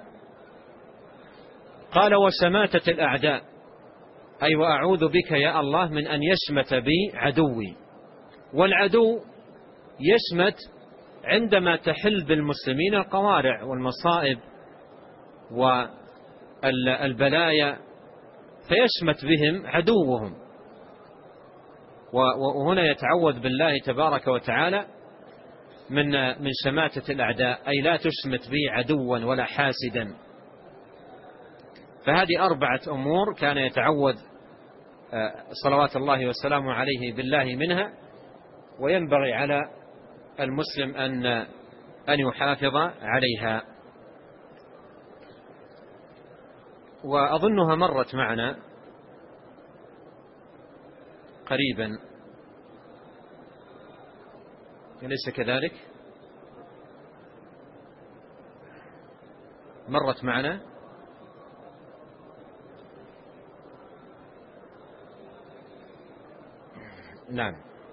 قال وشماتة الأعداء، أي وأعوذ بك يا الله من أن يشمت بي عدوي. والعدو يشمت عندما تحل بالمسلمين القوارع والمصائب والبلايا، فيشمت بهم عدوهم. وهنا يتعوذ بالله تبارك وتعالى من شماتة الأعداء، أي لا تشمت بي عدوا ولا حاسدا. فهذه 4 أمور كان يتعوذ صلوات الله والسلام عليه بالله منها، وينبغي على المسلم أن يحافظ عليها. وأظنها مرت معنا قريبا، أليس كذلك؟ مرت معنا. نعم.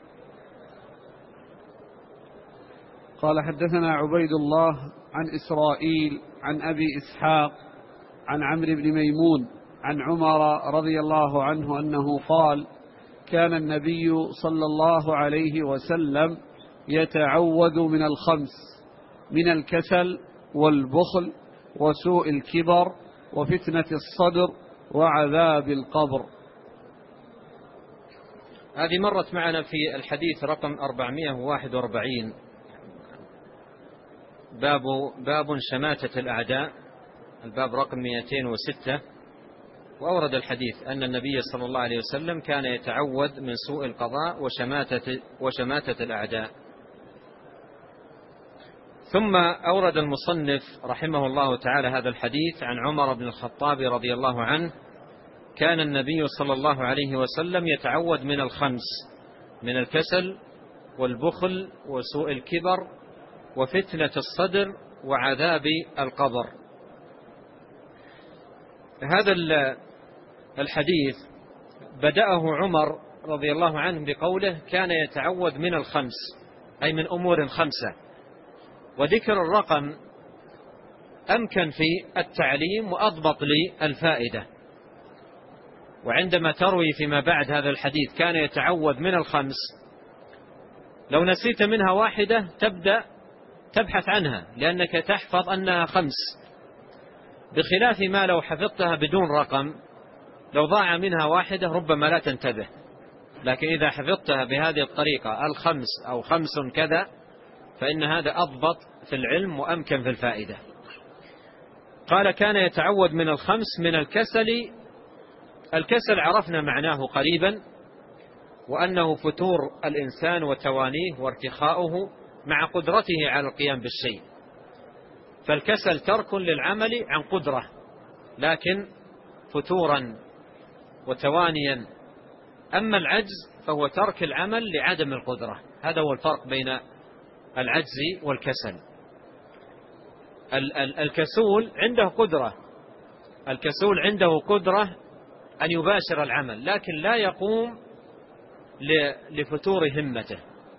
قال حدثنا عبيد الله عن إسرائيل عن أبي إسحاق عن عمرو بن ميمون عن عمر رضي الله عنه أنه قال: كان النبي صلى الله عليه وسلم يتعوذ من 5: من الكسل والبخل وسوء الكبر وفتنة الصدر وعذاب القبر. هذه مرت معنا في الحديث رقم 441، باب شماتة الأعداء، الباب رقم 206. وأورد الحديث أن النبي صلى الله عليه وسلم كان يتعوذ من سوء القضاء وشماتة الأعداء. ثم أورد المصنف رحمه الله تعالى هذا الحديث عن عمر بن الخطاب رضي الله عنه: كان النبي صلى الله عليه وسلم يتعوذ من 5: من الكسل والبخل وسوء الكبر وفتنة الصدر وعذاب القبر. هذا الحديث بدأه عمر رضي الله عنه بقوله: كان يتعوذ من 5، أي من أمور 5. وذكر الرقم أمكن في التعليم وأضبط للفائدة. وعندما تروي فيما بعد هذا الحديث كان يتعوذ من 5، لو نسيت منها واحدة تبدأ تبحث عنها لأنك تحفظ أنها 5، بخلاف ما لو حفظتها بدون رقم، لو ضاع منها واحدة ربما لا تنتبه. لكن إذا حفظتها بهذه الطريقة 5 أو 5 كذا، فإن هذا أضبط في العلم وأمكن في الفائدة. قال: كان يتعوذ من 5: من الكسل عرفنا معناه قريبا، وأنه فتور الإنسان وتوانيه وارتخاؤه مع قدرته على القيام بالشيء. فالكسل ترك للعمل عن قدرة، لكن فتورا وتوانيا. أما العجز فهو ترك العمل لعدم القدرة. هذا هو الفرق بين العجز والكسل. الكسول عنده قدرة، الكسول عنده قدرة أن يباشر العمل، لكن لا يقوم لفتور همته،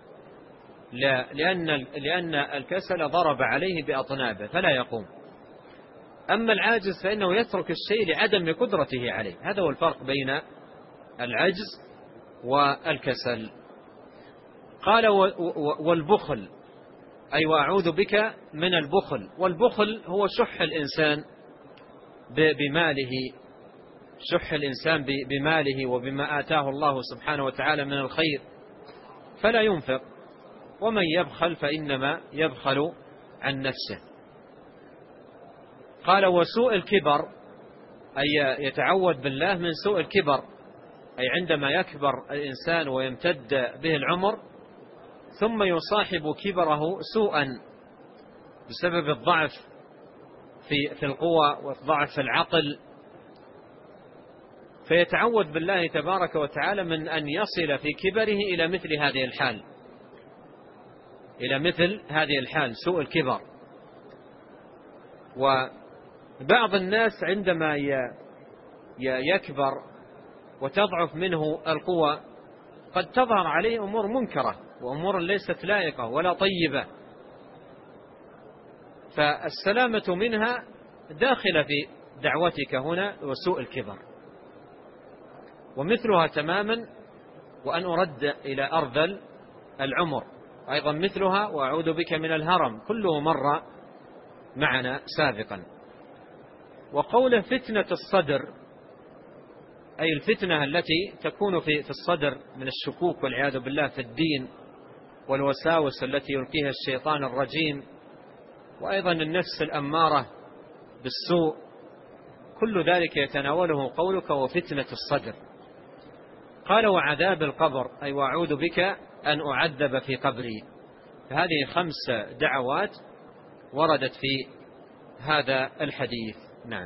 لأن الكسل ضرب عليه بأطنابه فلا يقوم. أما العاجز فإنه يترك الشيء لعدم قدرته عليه. هذا هو الفرق بين العجز والكسل. قال: والبخل، أي وأعوذ بك من البخل. والبخل هو شح الإنسان بماله، شح الإنسان بماله وبما آتاه الله سبحانه وتعالى من الخير، فلا ينفق. ومن يبخل فإنما يبخل عن نفسه. قال: وسوء الكبر، أي يتعوذ بالله من سوء الكبر، أي عندما يكبر الإنسان ويمتد به العمر ثم يصاحب كبره سوءا بسبب الضعف في القوى والضعف في العقل، فيتعوذ بالله تبارك وتعالى من أن يصل في كبره إلى مثل هذه الحال، إلى مثل هذه الحال، سوء الكبر. وبعض الناس عندما يكبر وتضعف منه القوى قد تظهر عليه أمور منكرة وأمور ليست لائقة ولا طيبة، فالسلامة منها داخلة في دعوتك هنا وسوء الكبر. ومثلها تماما وأن أرد إلى أرذل العمر، أيضا مثلها وأعوذ بك من الهرم، كله مر معنا سابقا. وقول فتنة الصدر أي الفتنة التي تكون في الصدر من الشكوك والعياذ بالله في الدين والوساوس التي يلقيها الشيطان الرجيم، وأيضا النفس الأمارة بالسوء، كل ذلك يتناوله قولك وفتنة الصدر. قال وعذاب القبر أي وأعوذ بك أن أعذب في قبري. هذه 5 دعوات وردت في هذا الحديث. نعم.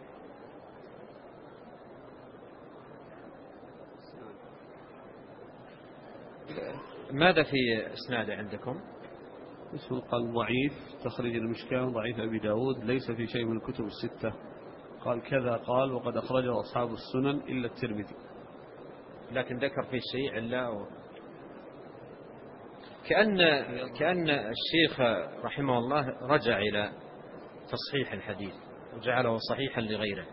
ماذا في إسناد عندكم؟ اسم قال ضعيف، تخرج المشكاة ضعيف أبي داود، ليس في شيء من الكتب ال6. قال كذا قال وقد أخرجه أصحاب السنن إلا الترمذي، لكن ذكر في شيء إلا كأن الشيخ رحمه الله رجع إلى تصحيح الحديث وجعله صحيحا لغيره،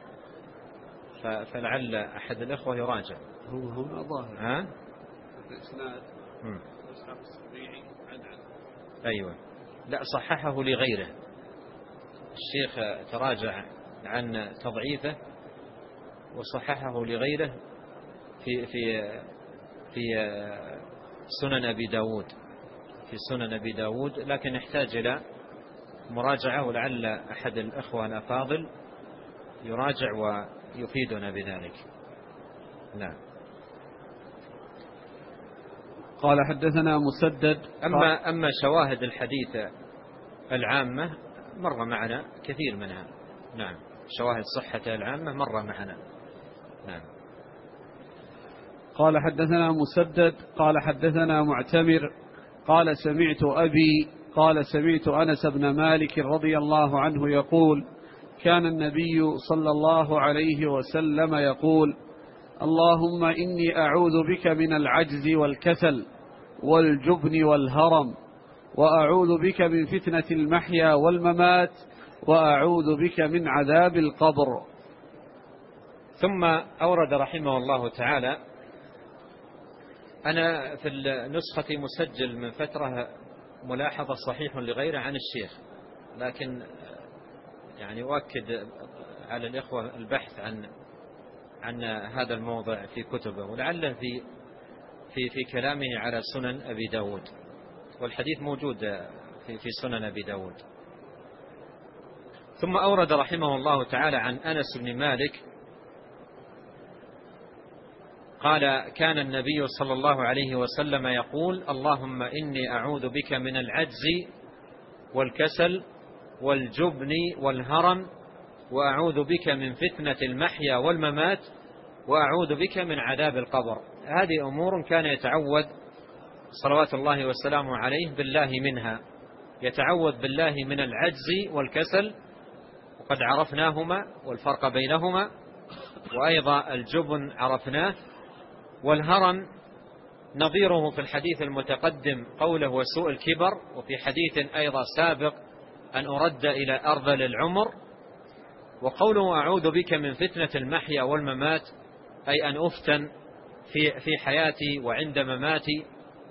فلعل أحد الأخوة يراجع. هو ظاهر الإسناد أصحاب السبيعي عن أيوة، لا صححه لغيره. الشيخ تراجع عن تضعيفه وصححه لغيره في سنن أبي داود، في سنن أبي داود، لكن يحتاج إلى مراجعة، ولعل أحد الأخوة الأفاضل يراجع ويفيدنا بذلك. نعم. قال حدثنا مسدد. أما شواهد الحديث العامة مر معنا كثير منها. نعم، شواهد صحة العامة مر معنا. نعم. قال حدثنا مسدد قال حدثنا معتمر قال سمعت أبي قال سمعت أنس بن مالك رضي الله عنه يقول كان النبي صلى الله عليه وسلم يقول اللهم إني أعوذ بك من العجز والكسل والجبن والهرم، وأعوذ بك من فتنة المحيا والممات، وأعوذ بك من عذاب القبر. ثم أورد رحمه الله تعالى، أنا في النسخة مسجل من فترة ملاحظة صحيح لغيره عن الشيخ، لكن يعني أؤكد على الإخوة البحث عن هذا الموضع في كتبه، ولعله في كلامه على سنن أبي داود، والحديث موجود في سنن أبي داود. ثم أورد رحمه الله تعالى عن أنس بن مالك قال كان النبي صلى الله عليه وسلم يقول اللهم إني أعوذ بك من العجز والكسل والجبن والهرم، وأعوذ بك من فتنة المحيا والممات، وأعوذ بك من عذاب القبر. هذه أمور كان يتعوذ صلوات الله وسلامه عليه بالله منها. يتعوذ بالله من العجز والكسل، وقد عرفناهما والفرق بينهما، وأيضا الجبن عرفناه، والهرم نظيره في الحديث المتقدم قوله وسوء الكبر، وفي حديث أيضا سابق أن أرد إلى أرذل العمر. وقوله أعوذ بك من فتنة المحيا والممات أي أن أفتن في حياتي وعند مماتي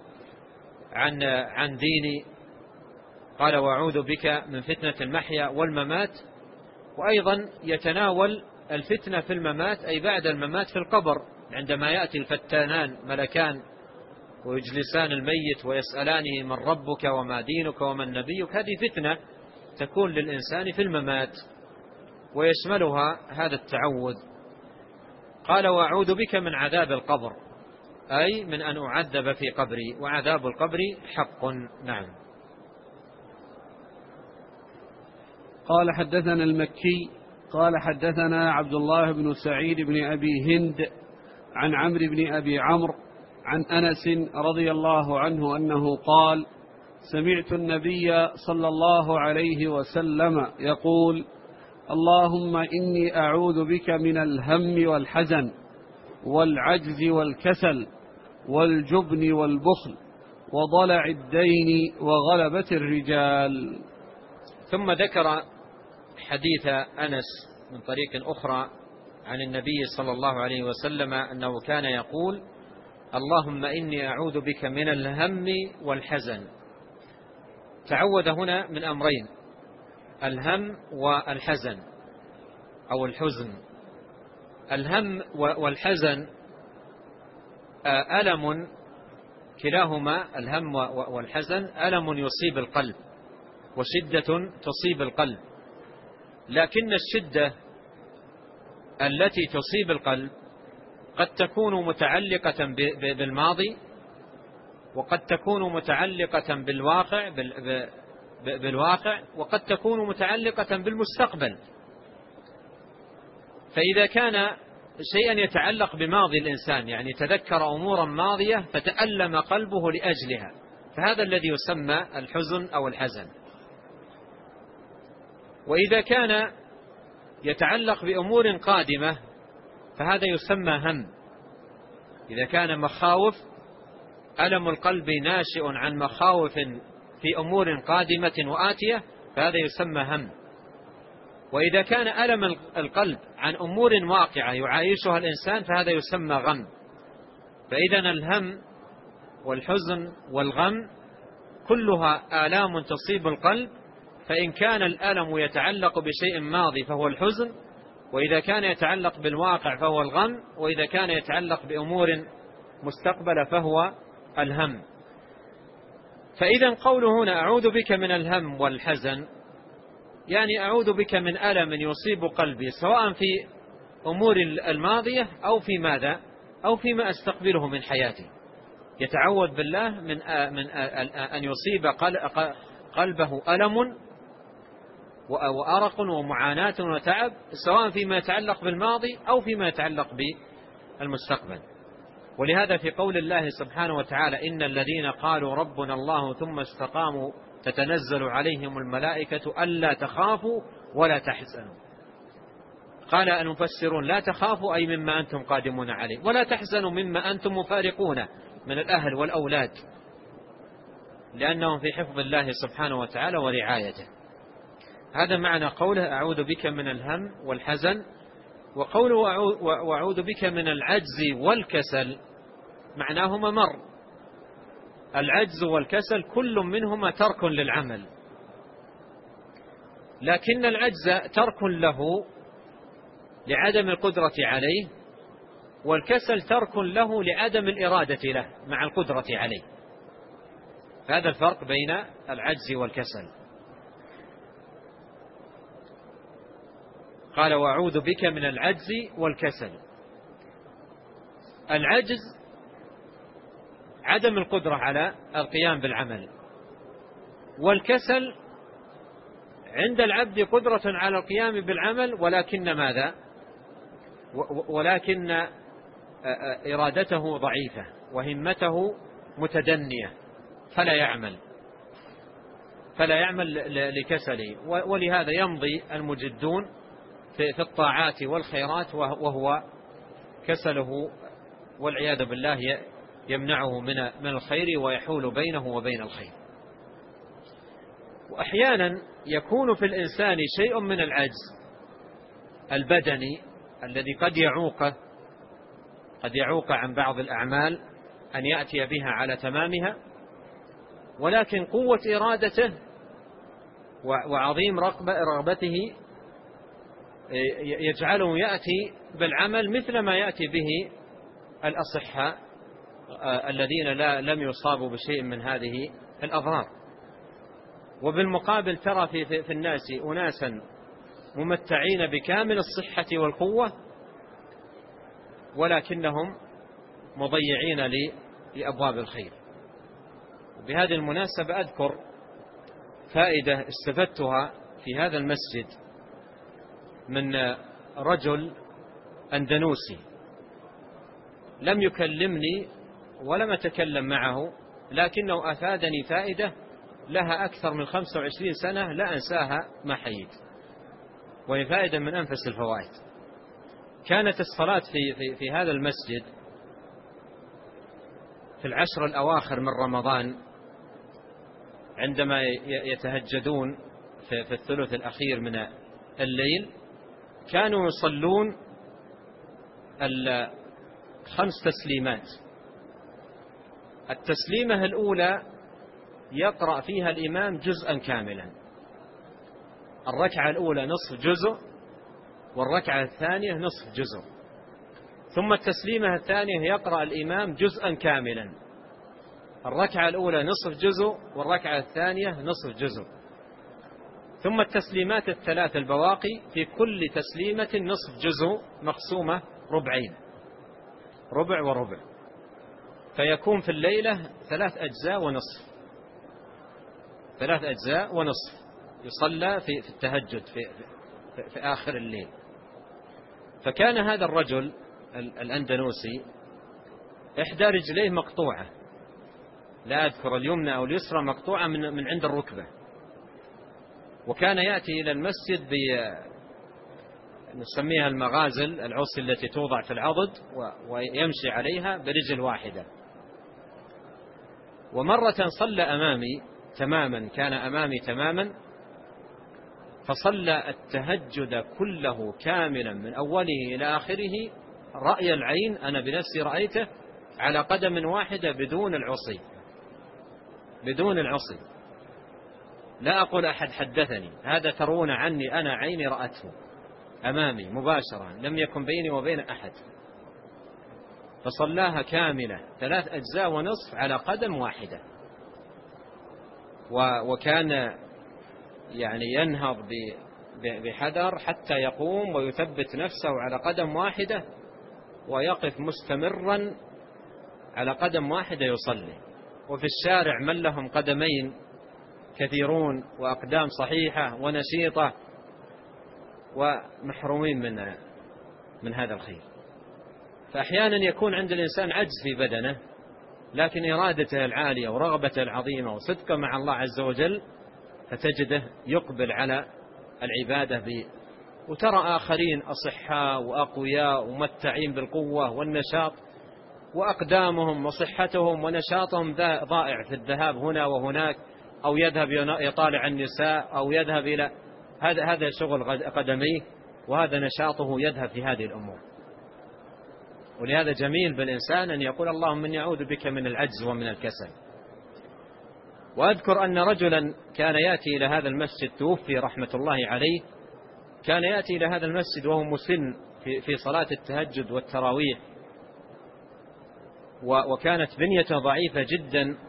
عن ديني. قال وأعوذ بك من فتنة المحيا والممات، وأيضا يتناول الفتنة في الممات أي بعد الممات في القبر، عندما يأتي الفتانان ملكان ويجلسان الميت ويسألانه من ربك وما دينك ومن نبيك، هذه فتنة تكون للإنسان في الممات ويشملها هذا التعوذ. قال وأعوذ بك من عذاب القبر أي من أن أعذب في قبري، وعذاب القبر حق. نعم. قال حدثنا المكي قال حدثنا عبد الله بن سعيد بن أبي هند عن عمرو بن أبي عمرو عن أنس رضي الله عنه أنه قال سمعت النبي صلى الله عليه وسلم يقول: اللهم إني أعوذ بك من الهم والحزن والعجز والكسل والجبن والبخل وضلع الدين وغلبة الرجال. ثم ذكر حديث أنس من طريق أخرى عن النبي صلى الله عليه وسلم أنه كان يقول: اللهم إني أعوذ بك من الهم والحزن. تعوذ هنا من أمرين: الهم والحزن أو الحزن. الهم والحزن ألم، كلاهما الهم والحزن ألم يصيب القلب وشدة تصيب القلب، لكن الشدة التي تصيب القلب قد تكون متعلقة بالماضي، وقد تكون متعلقة بالواقع، وقد تكون متعلقة بالمستقبل. فإذا كان شيئا يتعلق بماضي الإنسان، يعني تذكر أمورا ماضية فتألم قلبه لأجلها، فهذا الذي يسمى الحزن أو الحزن. وإذا كان يتعلق بأمور قادمة فهذا يسمى هم. إذا كان مخاوف، ألم القلب ناشئ عن مخاوف في أمور قادمة وآتية فهذا يسمى هم. وإذا كان ألم القلب عن أمور واقعة يعايشها الإنسان فهذا يسمى غم. فإذا الهم والحزن والغم كلها آلام تصيب القلب، فإن كان الألم يتعلق بشيء ماضي فهو الحزن، وإذا كان يتعلق بالواقع فهو الغم، وإذا كان يتعلق بأمور مستقبلة فهو الهم. فإذا قوله هنا أعوذ بك من الهم والحزن يعني أعوذ بك من ألم يصيب قلبي سواء في أمور الماضية أو في ماذا أو فيما أستقبله من حياتي. يتعوذ بالله من أن يصيب قلبه ألم وأرق ومعاناة وتعب سواء فيما يتعلق بالماضي أو فيما يتعلق بالمستقبل. ولهذا في قول الله سبحانه وتعالى: إن الذين قالوا ربنا الله ثم استقاموا تتنزل عليهم الملائكة ألا تخافوا ولا تحزنوا. قال المفسرون: لا تخافوا أي مما أنتم قادمون عليه، ولا تحزنوا مما أنتم مفارقون من الأهل والأولاد، لأنهم في حفظ الله سبحانه وتعالى ورعايته. هذا معنى قوله أعوذ بك من الهم والحزن. وقوله وأعوذ بك من العجز والكسل معناهما مر. العجز والكسل كل منهما ترك للعمل، لكن العجز ترك له لعدم القدرة عليه، والكسل ترك له لعدم الإرادة له مع القدرة عليه. هذا الفرق بين العجز والكسل. قال وأعوذ بك من العجز والكسل. العجز عدم القدرة على القيام بالعمل، والكسل عند العبد قدرة على القيام بالعمل ولكن ماذا؟ ولكن إرادته ضعيفة وهمته متدنية فلا يعمل لكسله. ولهذا يمضي المجدون في الطاعات والخيرات وهو كسله والعياذ بالله يمنعه من الخير ويحول بينه وبين الخير. وأحيانا يكون في الإنسان شيء من العجز البدني الذي قد يعوق عن بعض الأعمال أن يأتي بها على تمامها، ولكن قوة إرادته وعظيم رغبته يجعله يأتي بالعمل مثل ما يأتي به الأصحاء الذين لم يصابوا بشيء من هذه الأضرار. وبالمقابل ترى في الناس أناسا ممتعين بكامل الصحة والقوة ولكنهم مضيعين لأبواب الخير. وبهذه المناسبة أذكر فائدة استفدتها في هذا المسجد من رجل أندونيسي لم يكلمني ولم أتكلم معه، لكنه أفادني فائدة لها أكثر من 25 سنة لا أنساها ما حييت، وهي فائدة من أنفس الفوائد. كانت الصلاة في هذا المسجد في العشر الأواخر من رمضان عندما يتهجدون في الثلث الأخير من الليل، كانوا يصلون 5 تسليمات. التسليمة الأولى يقرأ فيها الإمام جزءا كاملا، الركعة الأولى نصف جزء، والركعة الثانية نصف جزء. ثم التسليمة الثانية يقرأ الإمام جزءا كاملا، الركعة الأولى نصف جزء، والركعة الثانية نصف جزء. ثم التسليمات الثلاث البواقي في كل تسليمة نصف جزء مقسومة ربعين، ربع وربع، فيكون في الليلة 3 أجزاء ونصف، 3 أجزاء ونصف يصلى في التهجد في آخر الليل. فكان هذا الرجل الأندونيسي إحدى رجليه مقطوعة، لا أذكر اليمنى أو اليسرى، مقطوعة من عند الركبة، وكان يأتي إلى المسجد نسميها المغازل، العصي التي توضع في العضد، ويمشي عليها برجل واحدة. ومرة صلى أمامي تماما، كان أمامي تماما، فصلى التهجد كله كاملا من أوله إلى آخره رأي العين، أنا بنفسي رأيته على قدم واحدة بدون العصي، بدون العصي، لا أقول أحد حدثني، هذا ترون عني أنا عيني رأته أمامي مباشرة، لم يكن بيني وبين أحد. فصلاها كاملة 3 أجزاء ونصف على قدم واحدة، وكان يعني ينهض بحذر حتى يقوم ويثبت نفسه على قدم واحدة، ويقف مستمرا على قدم واحدة يصلي. وفي الشارع من لهم قدمين كثيرون وأقدام صحيحة ونشيطة، ومحرومين من هذا الخير. فأحيانا يكون عند الإنسان عجز في بدنه، لكن إرادته العالية ورغبته العظيمة وصدقه مع الله عز وجل فتجده يقبل على العبادة وترى آخرين أصحاء وأقوياء ومتعين بالقوة والنشاط، وأقدامهم وصحتهم ونشاطهم ضائع في الذهاب هنا وهناك، أو يذهب يطالع النساء، أو يذهب إلى هذا شغل قدميه، وهذا نشاطه يذهب في هذه الأمور. ولهذا جميل بالإنسان أن يقول اللهم إني أعوذ بك من العجز ومن الكسل. وأذكر أن رجلا كان يأتي إلى هذا المسجد، توفي رحمة الله عليه، كان يأتي إلى هذا المسجد وهو مسن في صلاة التهجد والتراويح، وكانت بنيته ضعيفة جدا،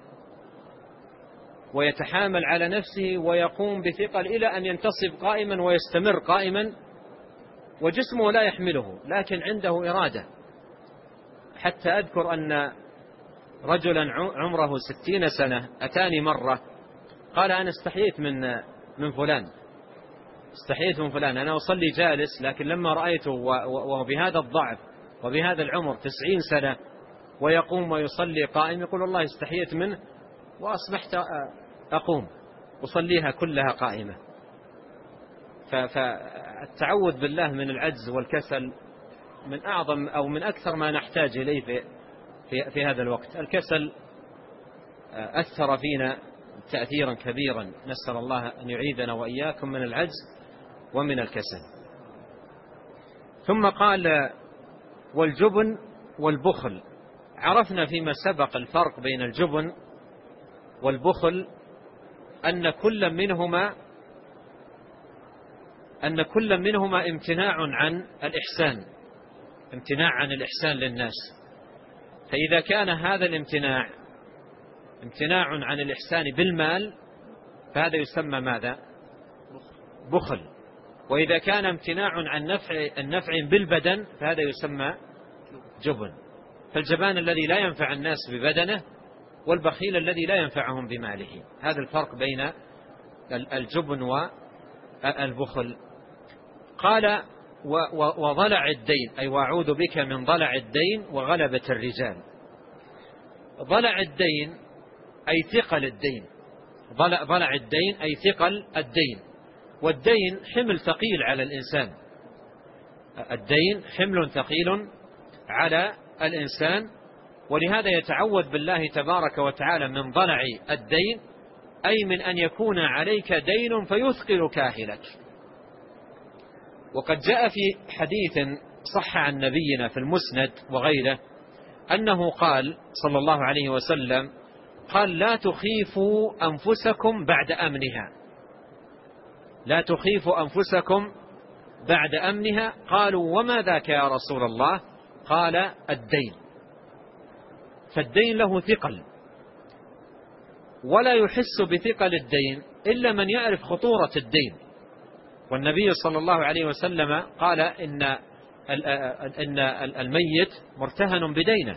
ويتحامل على نفسه ويقوم بثقل إلى أن ينتصب قائما ويستمر قائما، وجسمه لا يحمله، لكن عنده إرادة. حتى أذكر أن رجلا عمره 60 سنة أتاني مرة قال أنا استحييت من فلان، استحييت من فلان، أنا أصلي جالس، لكن لما رأيته وبهذا الضعف وبهذا العمر 90 سنة ويقوم ويصلي قائم، يقول والله استحييت منه وأصبحت أقوم أصليها كلها قائمة. فالتعوذ بالله من العجز والكسل من أعظم أو من أكثر ما نحتاج إليه في هذا الوقت. الكسل أثر فينا تأثيرا كبيرا، نسأل الله أن يعيذنا وإياكم من العجز ومن الكسل. ثم قال والجبن والبخل. عرفنا فيما سبق الفرق بين الجبن والبخل، أن كل منهما امتناع عن الإحسان، امتناع عن الإحسان للناس. فإذا كان هذا الامتناع امتناع عن الإحسان بالمال فهذا يسمى ماذا؟ بخل. وإذا كان امتناع عن النفع بالبدن فهذا يسمى جبن. فالجبان الذي لا ينفع الناس ببدنه، والبخيل الذي لا ينفعهم بماله. هذا الفرق بين الجبن والبخل. قال وضلع الدين، أي وأعوذ بك من ضلع الدين وغلبة الرجال. ضلع الدين أي ثقل الدين، ضلع الدين أي ثقل الدين، والدين حمل ثقيل على الإنسان، الدين حمل ثقيل على الإنسان، ولهذا يتعوذ بالله تبارك وتعالى من ضلع الدين، أي من أن يكون عليك دين فيثقل كاهلك. وقد جاء في حديث صح عن نبينا في المسند وغيره أنه قال صلى الله عليه وسلم قال: لا تخيفوا أنفسكم بعد أمنها، لا تخيفوا أنفسكم بعد أمنها. قالوا: وما ذاك يا رسول الله؟ قال: الدين. فالدين له ثقل، ولا يحس بثقل الدين إلا من يعرف خطورة الدين. والنبي صلى الله عليه وسلم قال إن الميت مرتهن بدينه،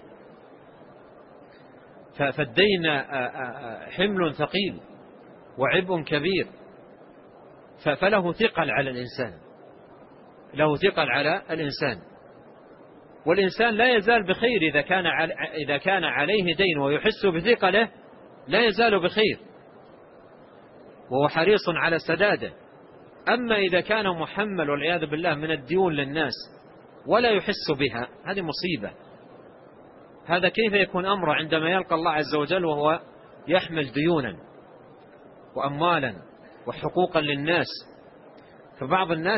فالدين حمل ثقيل وعبء كبير، فله ثقل على الإنسان، له ثقل على الإنسان. والإنسان لا يزال بخير إذا كان عليه دين ويحس بثقله، لا يزال بخير وهو حريص على سداده. أما إذا كان محمل والعياذ بالله من الديون للناس ولا يحس بها، هذه مصيبة. هذا كيف يكون أمره عندما يلقى الله عز وجل وهو يحمل ديونا وأموالا وحقوقا للناس؟ فبعض الناس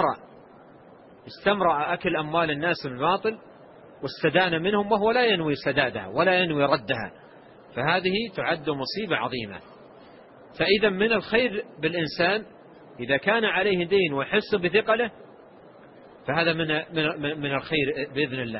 استمرأ أكل أموال الناس بالباطل واستدان منهم وهو لا ينوي سدادها ولا ينوي ردها، فهذه تعد مصيبة عظيمة. فإذا من الخير بالإنسان إذا كان عليه دين ويحس بثقله، فهذا من الخير بإذن الله.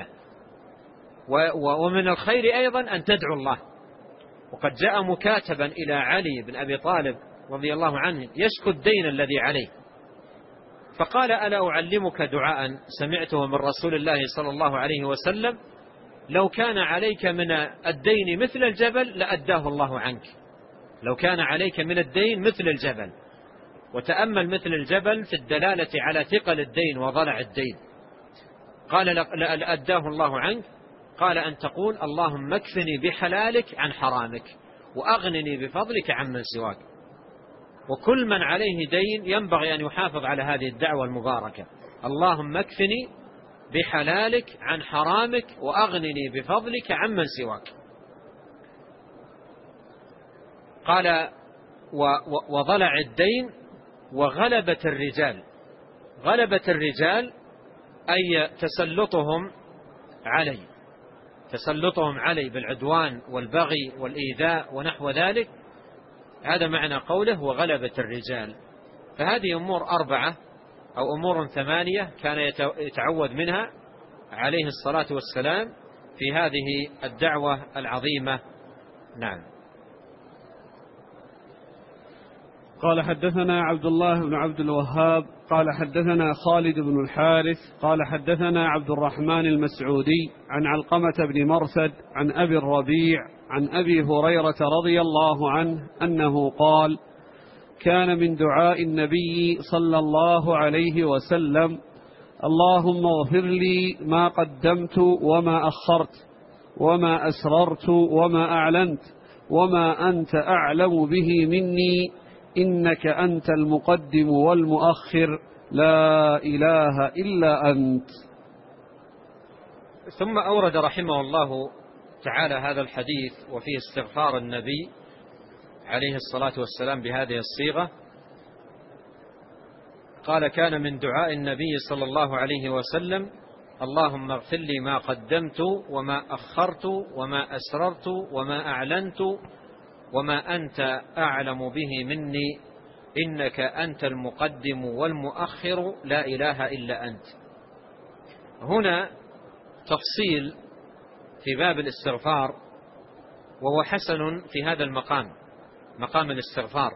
ومن الخير أيضا أن تدعو الله. وقد جاء مكاتبا إلى علي بن أبي طالب رضي الله عنه يشكو الدين الذي عليه، فقال: ألا أعلمك دعاء سمعته من رسول الله صلى الله عليه وسلم: لو كان عليك من الدين مثل الجبل لأداه الله عنك. لو كان عليك من الدين مثل الجبل. وتأمل مثل الجبل في الدلالة على ثقل الدين وضلع الدين. قال: لأداه الله عنك. قال: أن تقول: اللهم اكفني بحلالك عن حرامك وأغنني بفضلك عمن سواك. وكل من عليه دين ينبغي أن يحافظ على هذه الدعوة المباركة: اللهم اكفني بحلالك عن حرامك وأغنني بفضلك عمن سواك. قال: وضلع الدين وغلبة الرجال. غلبة الرجال أي تسلطهم علي بالعدوان والبغي والإيذاء ونحو ذلك، هذا معنى قوله وغلبة الرجال. فهذه أمور 4 أو أمور 8 كان يتعوذ منها عليه الصلاة والسلام في هذه الدعوة العظيمة. نعم. قال: حدثنا عبد الله بن عبد الوهاب قال حدثنا خالد بن الحارث قال حدثنا عبد الرحمن المسعودي عن علقمة بن مرثد عن أبي الربيع عن أبي هريرة رضي الله عنه أنه قال: كان من دعاء النبي صلى الله عليه وسلم: اللهم اغفر لي ما قدمت وما أخرت وما أسررت وما أعلنت وما أنت أعلم به مني، إنك أنت المقدم والمؤخر، لا إله إلا أنت. ثم أورد رحمه الله تعالى هذا الحديث وفيه استغفار النبي عليه الصلاة والسلام بهذه الصيغة. قال: كان من دعاء النبي صلى الله عليه وسلم: اللهم اغفر لي ما قدمت وما أخرت وما أسررت وما أعلنت وما أنت أعلم به مني، إنك أنت المقدم والمؤخر، لا إله إلا أنت. هنا تفصيل في باب الاستغفار، وهو حسن في هذا المقام، مقام الاستغفار،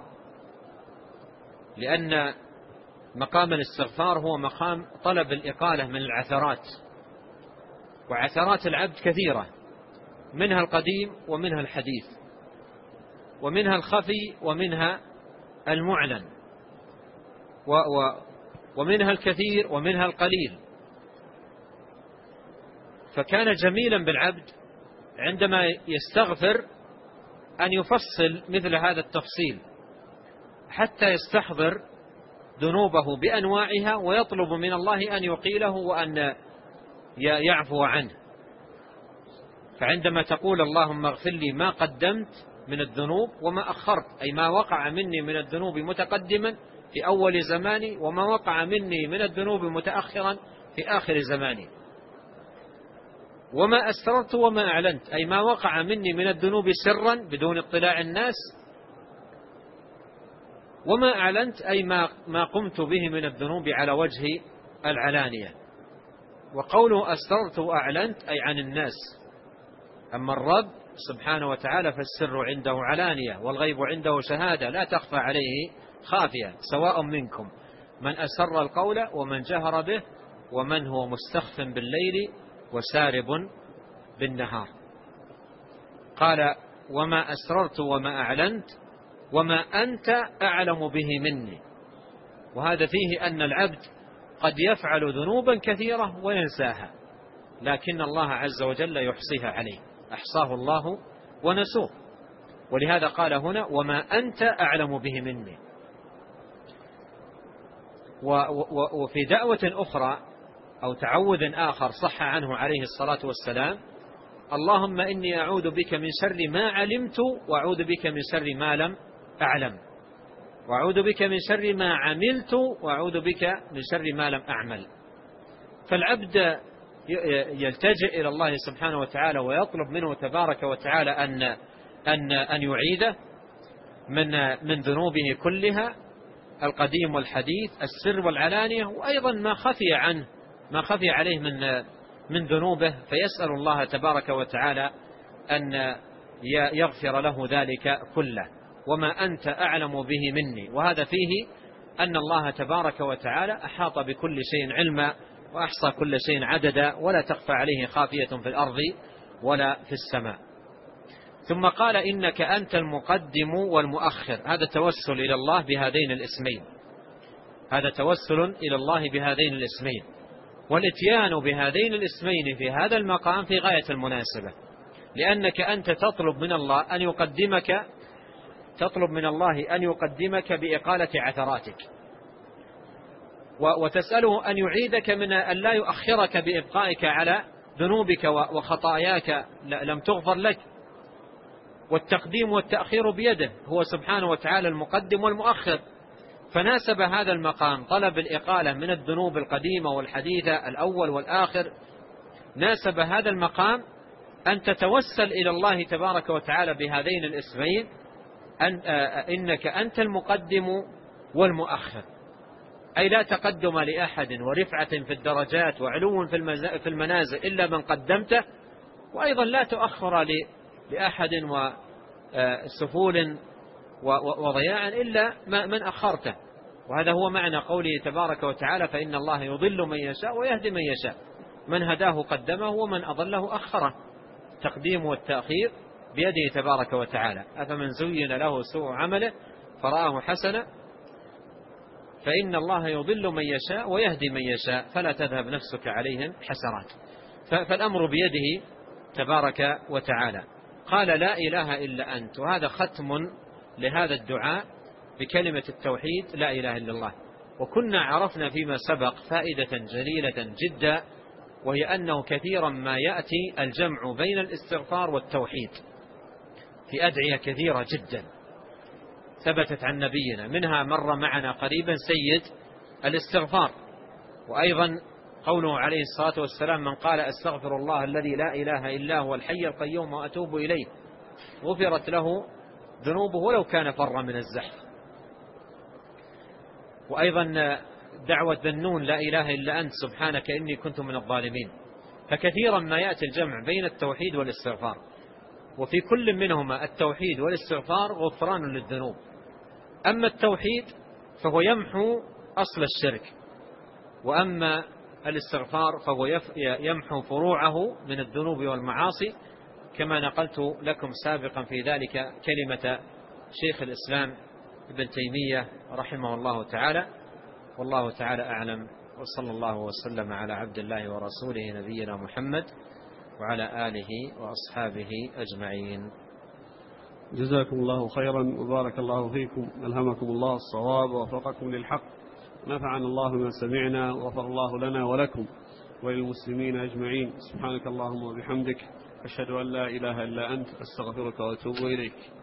لأن مقام الاستغفار هو مقام طلب الإقالة من العثرات، وعثرات العبد كثيرة، منها القديم ومنها الحديث، ومنها الخفي ومنها المعلن، ومنها الكثير ومنها القليل. فكان جميلا بالعبد عندما يستغفر أن يفصل مثل هذا التفصيل حتى يستحضر ذنوبه بأنواعها ويطلب من الله أن يقيله وأن يعفو عنه. فعندما تقول اللهم اغفر لي ما قدمت من الذنوب وما أخرت، أي ما وقع مني من الذنوب متقدما في أول زماني وما وقع مني من الذنوب متأخرا في آخر زماني، وما أسررت وما أعلنت، أي ما وقع مني من الذنوب سرا بدون اطلاع الناس، وما أعلنت أي ما قمت به من الذنوب على وجه العلانية. وقوله أسررت وأعلنت أي عن الناس، أما الرب سبحانه وتعالى فالسر عنده علانية والغيب عنده شهادة لا تخفى عليه خافية، سواء منكم من أسر القول ومن جهر به ومن هو مستخف بالليل وسارب بالنهار. قال وما أسررت وما أعلنت وما أنت أعلم به مني. وهذا فيه أن العبد قد يفعل ذنوبا كثيرة وينساها، لكن الله عز وجل يحصيها عليه، أحصاه الله ونسوه. ولهذا قال هنا وما أنت أعلم به مني. وفي دعوة أخرى أو تعوذ آخر صح عنه عليه الصلاة والسلام اللهم إني أعوذ بك من شر ما علمت وأعوذ بك من شر ما لم أعلم، وأعوذ بك من شر ما عملت وأعوذ بك من شر ما لم أعمل. فالعبد يلتجئ إلى الله سبحانه وتعالى ويطلب منه تبارك وتعالى أن يعيده من ذنوبه كلها، القديم والحديث، السر والعلانية، وأيضا ما خفي عليه من ذنوبه، فيسأل الله تبارك وتعالى أن يغفر له ذلك كله. وما أنت أعلم به مني، وهذا فيه أن الله تبارك وتعالى أحاط بكل شيء علما وأحصى كل شيء عددا، ولا تخفى عليه خافية في الأرض ولا في السماء. ثم قال إنك أنت المقدم والمؤخر. هذا توسل إلى الله بهذين الاسمين، هذا توسل إلى الله بهذين الاسمين، والاتيان بهذين الاسمين في هذا المقام في غاية المناسبة، لأنك أنت تطلب من الله أن يقدمك بإقالة عثراتك، وتسأله أن يعيدك من أن لا يؤخرك بإبقائك على ذنوبك وخطاياك لم تغفر لك. والتقديم والتأخير بيده، هو سبحانه وتعالى المقدم والمؤخر، فناسب هذا المقام طلب الإقالة من الذنوب القديمة والحديثة الأول والآخر، ناسب هذا المقام أن تتوسل إلى الله تبارك وتعالى بهذين الاسمين، إنك أنت المقدم والمؤخر، أي لا تقدم لأحد ورفعة في الدرجات وعلو في المنازل إلا من قدمته، وأيضا لا تؤخر لأحد وسفول وضياع إلا من أخرته. وهذا هو معنى قوله تبارك وتعالى فإن الله يضل من يشاء ويهدي من يشاء، من هداه قدمه ومن أضله أخره. تقديم والتأخير بيده تبارك وتعالى. أفمن زين له سوء عمله فرآه حسنا فإن الله يضل من يشاء ويهدي من يشاء فلا تذهب نفسك عليهم حسرات. فالأمر بيده تبارك وتعالى. قال لا إله إلا أنت، وهذا ختم لهذا الدعاء بكلمة التوحيد لا إله إلا الله. وكنا عرفنا فيما سبق فائدة جليلة جدا، وهي أنه كثيرا ما يأتي الجمع بين الاستغفار والتوحيد في أدعية كثيرة جدا ثبتت عن نبينا، منها مر معنا قريبا سيد الاستغفار، وأيضا قوله عليه الصلاة والسلام من قال أستغفر الله الذي لا إله إلا هو الحي القيوم وأتوب إليه غفرت له ذنوبه ولو كان فر من الزحف. وأيضا دعوة ذنون لا إله إلا أنت سبحانك إني كنت من الظالمين. فكثيرا ما يأتي الجمع بين التوحيد والاستغفار، وفي كل منهما التوحيد والاستغفار غفران للذنوب. أما التوحيد فهو يمحو أصل الشرك، وأما الاستغفار فهو يمحو فروعه من الذنوب والمعاصي، كما نقلت لكم سابقا في ذلك كلمة شيخ الإسلام ابن تيمية رحمه الله تعالى. والله تعالى أعلم، وصلى الله وسلم على عبد الله ورسوله نبينا محمد وعلى آله وأصحابه أجمعين. جزاكم الله خيرا وبارك الله فيكم، ألهمكم الله الصواب ووفقكم للحق، نفعنا الله بما سمعنا وغفر الله لنا ولكم وللمسلمين أجمعين. سبحانك اللهم وبحمدك، أشهد أن لا إله إلا أنت، أستغفرك وأتوب إليك.